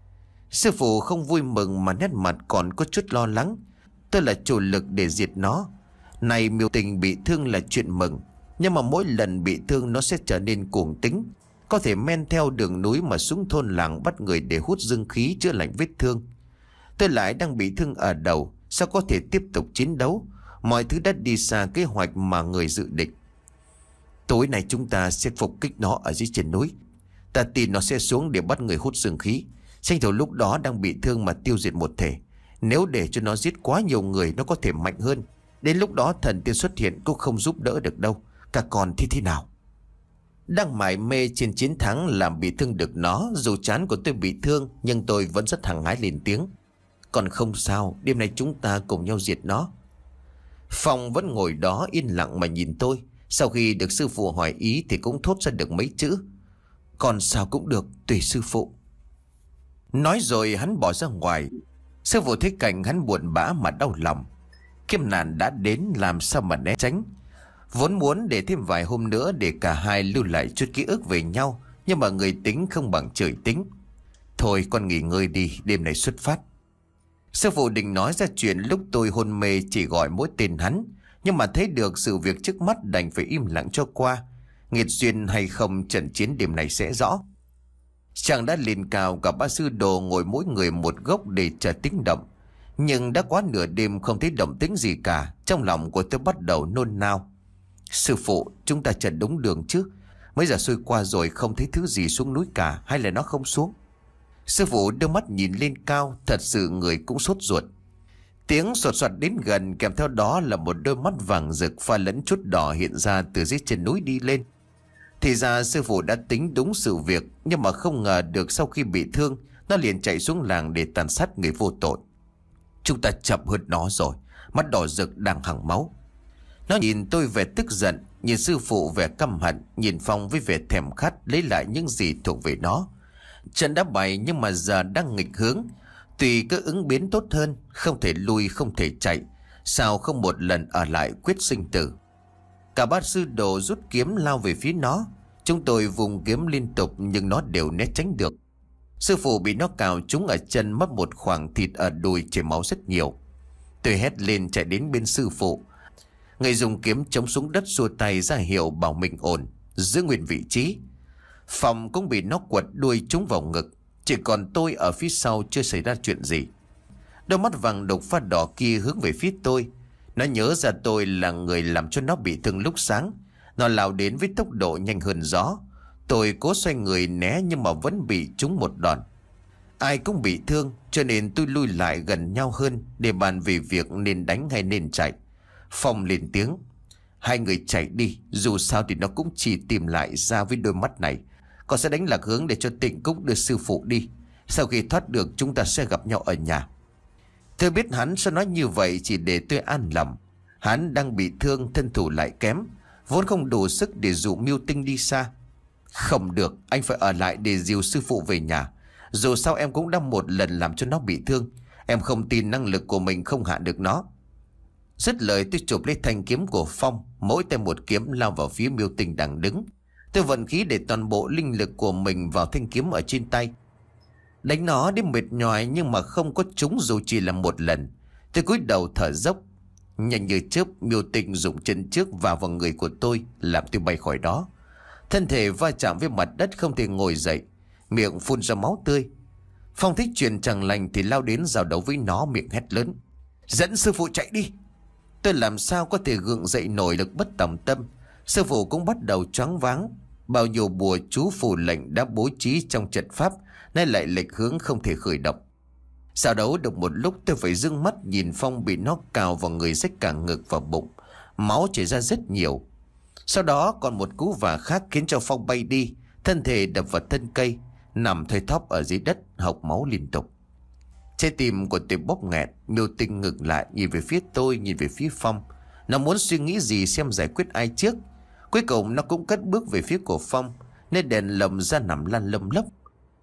Sư phụ không vui mừng mà nét mặt còn có chút lo lắng. Tôi là chủ lực để diệt nó. Này, Miêu Tình bị thương là chuyện mừng, nhưng mà mỗi lần bị thương nó sẽ trở nên cuồng tính, có thể men theo đường núi mà xuống thôn làng bắt người để hút dương khí chữa lành vết thương. Tôi lại đang bị thương ở đầu, sao có thể tiếp tục chiến đấu? Mọi thứ đã đi xa kế hoạch mà người dự định. Tối nay chúng ta sẽ phục kích nó ở dưới chân núi. Ta tin nó sẽ xuống để bắt người hút dương khí, tranh thủ lúc đó đang bị thương mà tiêu diệt một thể. Nếu để cho nó giết quá nhiều người, nó có thể mạnh hơn. Đến lúc đó thần tiên xuất hiện cũng không giúp đỡ được đâu. Các con thì thế nào? Đang mải mê trên chiến thắng làm bị thương được nó. Dù chán của tôi bị thương, nhưng tôi vẫn rất hăng hái lên tiếng. Còn không sao, đêm nay chúng ta cùng nhau diệt nó. Phong vẫn ngồi đó yên lặng mà nhìn tôi. Sau khi được sư phụ hỏi ý thì cũng thốt ra được mấy chữ. Còn sao cũng được, tùy sư phụ. Nói rồi hắn bỏ ra ngoài. Sư phụ thấy cảnh hắn buồn bã mà đau lòng. Kiếp nạn đã đến, làm sao mà né tránh. Vốn muốn để thêm vài hôm nữa để cả hai lưu lại chút ký ức về nhau, nhưng mà người tính không bằng trời tính. Thôi con nghỉ ngơi đi, đêm nay xuất phát. Sư phụ định nói ra chuyện lúc tôi hôn mê chỉ gọi mỗi tên hắn, nhưng mà thấy được sự việc trước mắt đành phải im lặng cho qua. Nghiệt duyên hay không, trận chiến đêm này sẽ rõ. Chàng đã lên cao, gặp ba sư đồ ngồi mỗi người một góc để chờ tiếng động. Nhưng đã quá nửa đêm không thấy động tĩnh gì cả. Trong lòng của tôi bắt đầu nôn nao. Sư phụ, chúng ta chạy đúng đường chứ? Mấy giờ xuôi qua rồi không thấy thứ gì xuống núi cả, hay là nó không xuống? Sư phụ đưa mắt nhìn lên cao, thật sự người cũng sốt ruột. Tiếng sột soạt đến gần, kèm theo đó là một đôi mắt vàng rực pha lẫn chút đỏ hiện ra từ dưới chân núi đi lên. Thì ra sư phụ đã tính đúng sự việc, nhưng mà không ngờ được sau khi bị thương, nó liền chạy xuống làng để tàn sát người vô tội. Chúng ta chậm hơn nó rồi. Mắt đỏ rực đang hằng máu. Nó nhìn tôi vẻ tức giận, nhìn sư phụ vẻ căm hận, nhìn Phong với vẻ thèm khát lấy lại những gì thuộc về nó. Trận đã bày nhưng mà giờ đang nghịch hướng. Tùy cứ ứng biến tốt hơn, không thể lui không thể chạy. Sao không một lần ở lại quyết sinh tử? Cả ba sư đồ rút kiếm lao về phía nó. Chúng tôi vùng kiếm liên tục nhưng nó đều né tránh được. Sư phụ bị nó cào trúng ở chân, mất một khoảng thịt ở đùi, chảy máu rất nhiều. Tôi hét lên chạy đến bên sư phụ. Người dùng kiếm chống xuống đất xua tay ra hiệu bảo mình ổn, giữ nguyên vị trí. Phong cũng bị nó quật đuôi trúng vào ngực. Chỉ còn tôi ở phía sau chưa xảy ra chuyện gì. Đôi mắt vàng đục phát đỏ kia hướng về phía tôi. Nó nhớ ra tôi là người làm cho nó bị thương lúc sáng. Nó lao đến với tốc độ nhanh hơn gió. Tôi cố xoay người né nhưng mà vẫn bị trúng một đòn. Ai cũng bị thương cho nên tôi lui lại gần nhau hơn để bàn về việc nên đánh hay nên chạy. Phong lên tiếng. Hai người chạy đi, dù sao thì nó cũng chỉ tìm lại ra với đôi mắt này. Con sẽ đánh lạc hướng để cho Tịnh Cúc đưa sư phụ đi. Sau khi thoát được chúng ta sẽ gặp nhau ở nhà. Tôi biết hắn sẽ nói như vậy chỉ để tôi an lòng. Hắn đang bị thương, thân thủ lại kém, vốn không đủ sức để dụ Miêu Tinh đi xa. Không được, anh phải ở lại để dìu sư phụ về nhà. Dù sao em cũng đã một lần làm cho nó bị thương. Em không tin năng lực của mình không hạ được nó. Dứt lời tôi chụp lấy thanh kiếm của Phong, mỗi tay một kiếm lao vào phía Miêu Tinh đang đứng. Tôi vận khí để toàn bộ linh lực của mình vào thanh kiếm ở trên tay. Đánh nó đến mệt nhoài nhưng mà không có trúng dù chỉ là một lần. Tôi cúi đầu thở dốc. Nhanh như chớp, Miêu Tinh dùng chân trước vào vào người của tôi, làm tôi bay khỏi đó. Thân thể va chạm với mặt đất không thể ngồi dậy, miệng phun ra máu tươi. Phong thích chuyện chẳng lành thì lao đến giao đấu với nó, miệng hét lớn. Dẫn sư phụ chạy đi. Tôi làm sao có thể gượng dậy nổi lực bất tòng tâm. Sư phụ cũng bắt đầu choáng váng. Bao nhiêu bùa chú phù lệnh đã bố trí trong trận pháp nay lại lệch hướng không thể khởi động. Giao đấu được một lúc tôi phải dưng mắt nhìn Phong bị nó cào vào người, rách cả ngực và bụng. Máu chảy ra rất nhiều. Sau đó còn một cú vả khác khiến cho Phong bay đi, thân thể đập vào thân cây, nằm thoi thóp ở dưới đất, hộc máu liên tục. Trái tim của tôi bóp nghẹt. Miêu Tinh ngừng lại, nhìn về phía tôi, nhìn về phía Phong. Nó muốn suy nghĩ gì xem giải quyết ai trước. Cuối cùng nó cũng cất bước về phía của Phong, nên đèn lồng ra nằm lăn lông lốc.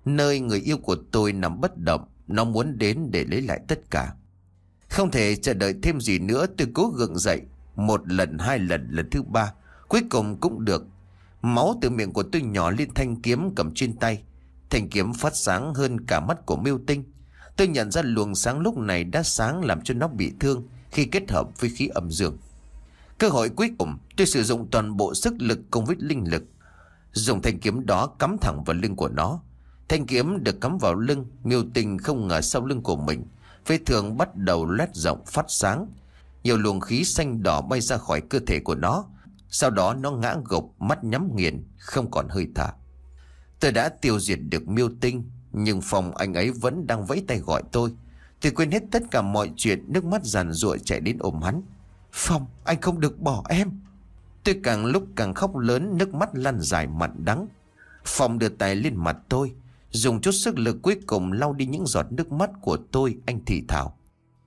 nơi người yêu của tôi nằm bất động. Nó muốn đến để lấy lại tất cả. Không thể chờ đợi thêm gì nữa, tôi cố gượng dậy. Một lần, hai lần, lần thứ ba, cuối cùng cũng được. Máu từ miệng của tôi nhỏ lên thanh kiếm cầm trên tay. Thanh kiếm phát sáng hơn cả mắt của Miêu Tinh. Tôi nhận ra luồng sáng lúc này đã sáng làm cho nó bị thương khi kết hợp với khí âm dương. Cơ hội cuối cùng, tôi sử dụng toàn bộ sức lực cùng với linh lực, dùng thanh kiếm đó cắm thẳng vào lưng của nó. Thanh kiếm được cắm vào lưng, Miêu Tinh không ngờ sau lưng của mình vết thương bắt đầu loét rộng phát sáng. Nhiều luồng khí xanh đỏ bay ra khỏi cơ thể của nó. Sau đó nó ngã gục, mắt nhắm nghiền, không còn hơi thở. Tôi đã tiêu diệt được Miêu Tinh, nhưng Phong anh ấy vẫn đang vẫy tay gọi tôi. Tôi quên hết tất cả mọi chuyện, nước mắt giàn giụa chạy đến ôm hắn. Phong, anh không được bỏ em. Tôi càng lúc càng khóc lớn, nước mắt lăn dài mặn đắng. Phong đưa tay lên mặt tôi, dùng chút sức lực cuối cùng lau đi những giọt nước mắt của tôi. Anh thì thào: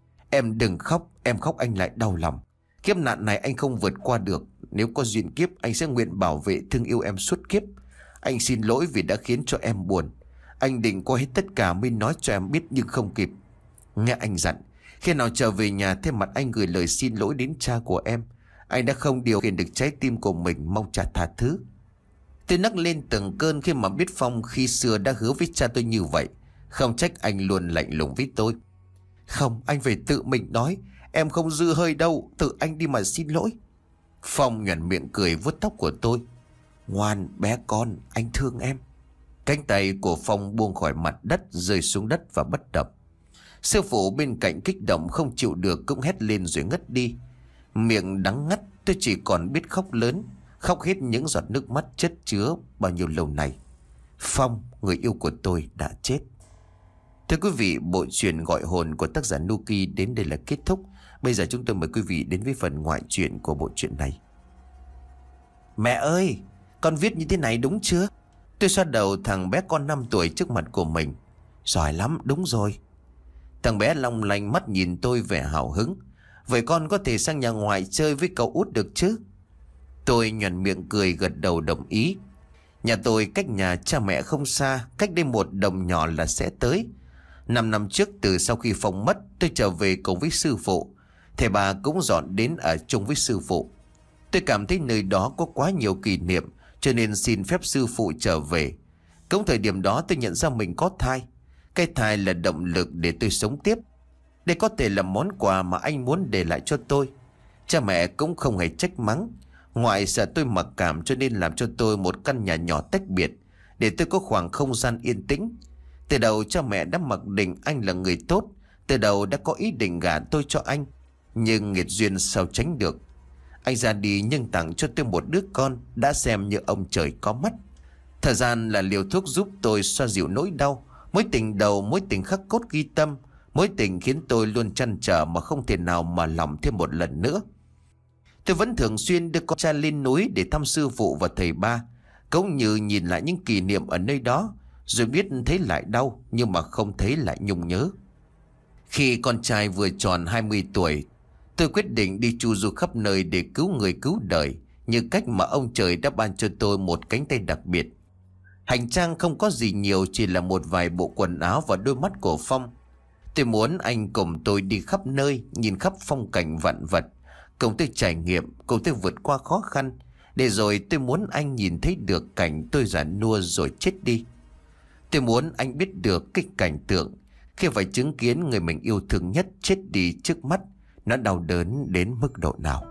Em đừng khóc, em khóc anh lại đau lòng. Kiếp nạn này anh không vượt qua được. Nếu có duyên kiếp, anh sẽ nguyện bảo vệ thương yêu em suốt kiếp. Anh xin lỗi vì đã khiến cho em buồn. Anh định qua hết tất cả mới nói cho em biết, nhưng không kịp. Nghe anh dặn, khi nào trở về nhà thêm mặt anh gửi lời xin lỗi đến cha của em. Anh đã không điều khiển được trái tim của mình, mong cha tha thứ. Tôi nấc lên từng cơn khi mà biết Phong khi xưa đã hứa với cha tôi như vậy. Không trách anh luôn lạnh lùng với tôi. Không, anh phải tự mình nói. Em không dư hơi đâu, tự anh đi mà xin lỗi. Phong nhoẻn miệng cười vuốt tóc của tôi. Ngoan bé con, anh thương em. Cánh tay của Phong buông khỏi mặt đất, rơi xuống đất và bất động. Sư phụ bên cạnh kích động không chịu được cũng hét lên rồi ngất đi. Miệng đắng ngắt, tôi chỉ còn biết khóc lớn, khóc hết những giọt nước mắt chất chứa bao nhiêu lâu nay. Phong, người yêu của tôi, đã chết. Thưa quý vị, bộ truyện Gọi Hồn của tác giả Nuki đến đây là kết thúc. Bây giờ chúng tôi mời quý vị đến với phần ngoại truyện của bộ truyện này. Mẹ ơi, con viết như thế này đúng chưa? Tôi xoa đầu thằng bé con năm tuổi trước mặt của mình. Giỏi lắm, đúng rồi. Thằng bé long lanh mắt nhìn tôi vẻ hào hứng. Vậy con có thể sang nhà ngoài chơi với cậu út được chứ? Tôi nhoẻn miệng cười gật đầu đồng ý. Nhà tôi cách nhà cha mẹ không xa, cách đây một đồng nhỏ là sẽ tới. Năm năm trước, từ sau khi Phong mất, tôi trở về cùng với sư phụ. Thầy bà cũng dọn đến ở chung với sư phụ. Tôi cảm thấy nơi đó có quá nhiều kỷ niệm, cho nên xin phép sư phụ trở về. Cũng thời điểm đó tôi nhận ra mình có thai. Cái thai là động lực để tôi sống tiếp. Đây có thể là món quà mà anh muốn để lại cho tôi. Cha mẹ cũng không hề trách mắng. Ngoại sợ tôi mặc cảm cho nên làm cho tôi một căn nhà nhỏ tách biệt, để tôi có khoảng không gian yên tĩnh. Từ đầu cha mẹ đã mặc định anh là người tốt. Từ đầu đã có ý định gả tôi cho anh. Nhưng nghiệt duyên sao tránh được. Anh ra đi nhưng tặng cho tôi một đứa con đã xem như ông trời có mắt. Thời gian là liều thuốc giúp tôi xoa dịu nỗi đau. Mối tình đầu, mối tình khắc cốt ghi tâm. Mối tình khiến tôi luôn trăn trở mà không thể nào mà lòng thêm một lần nữa. Tôi vẫn thường xuyên đưa con cha lên núi để thăm sư phụ và thầy ba, cũng như nhìn lại những kỷ niệm ở nơi đó. Rồi biết thấy lại đau, nhưng mà không thấy lại nhung nhớ. Khi con trai vừa tròn hai mươi tuổi, tôi quyết định đi chu du khắp nơi để cứu người cứu đời, như cách mà ông trời đã ban cho tôi một cánh tay đặc biệt. Hành trang không có gì nhiều, chỉ là một vài bộ quần áo và đôi mắt của Phong. Tôi muốn anh cùng tôi đi khắp nơi, nhìn khắp phong cảnh vạn vật, cùng tôi trải nghiệm, cùng tôi vượt qua khó khăn. Để rồi tôi muốn anh nhìn thấy được cảnh tôi già nua rồi chết đi. Tôi muốn anh biết được cái cảnh tượng khi phải chứng kiến người mình yêu thương nhất chết đi trước mắt, nó đau đớn đến mức độ nào.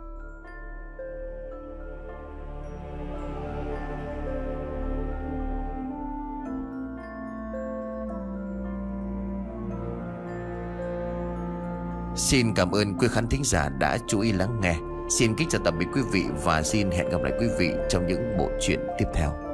Xin cảm ơn quý khán thính giả đã chú ý lắng nghe. Xin kính chào tạm biệt quý vị và xin hẹn gặp lại quý vị trong những bộ truyện tiếp theo.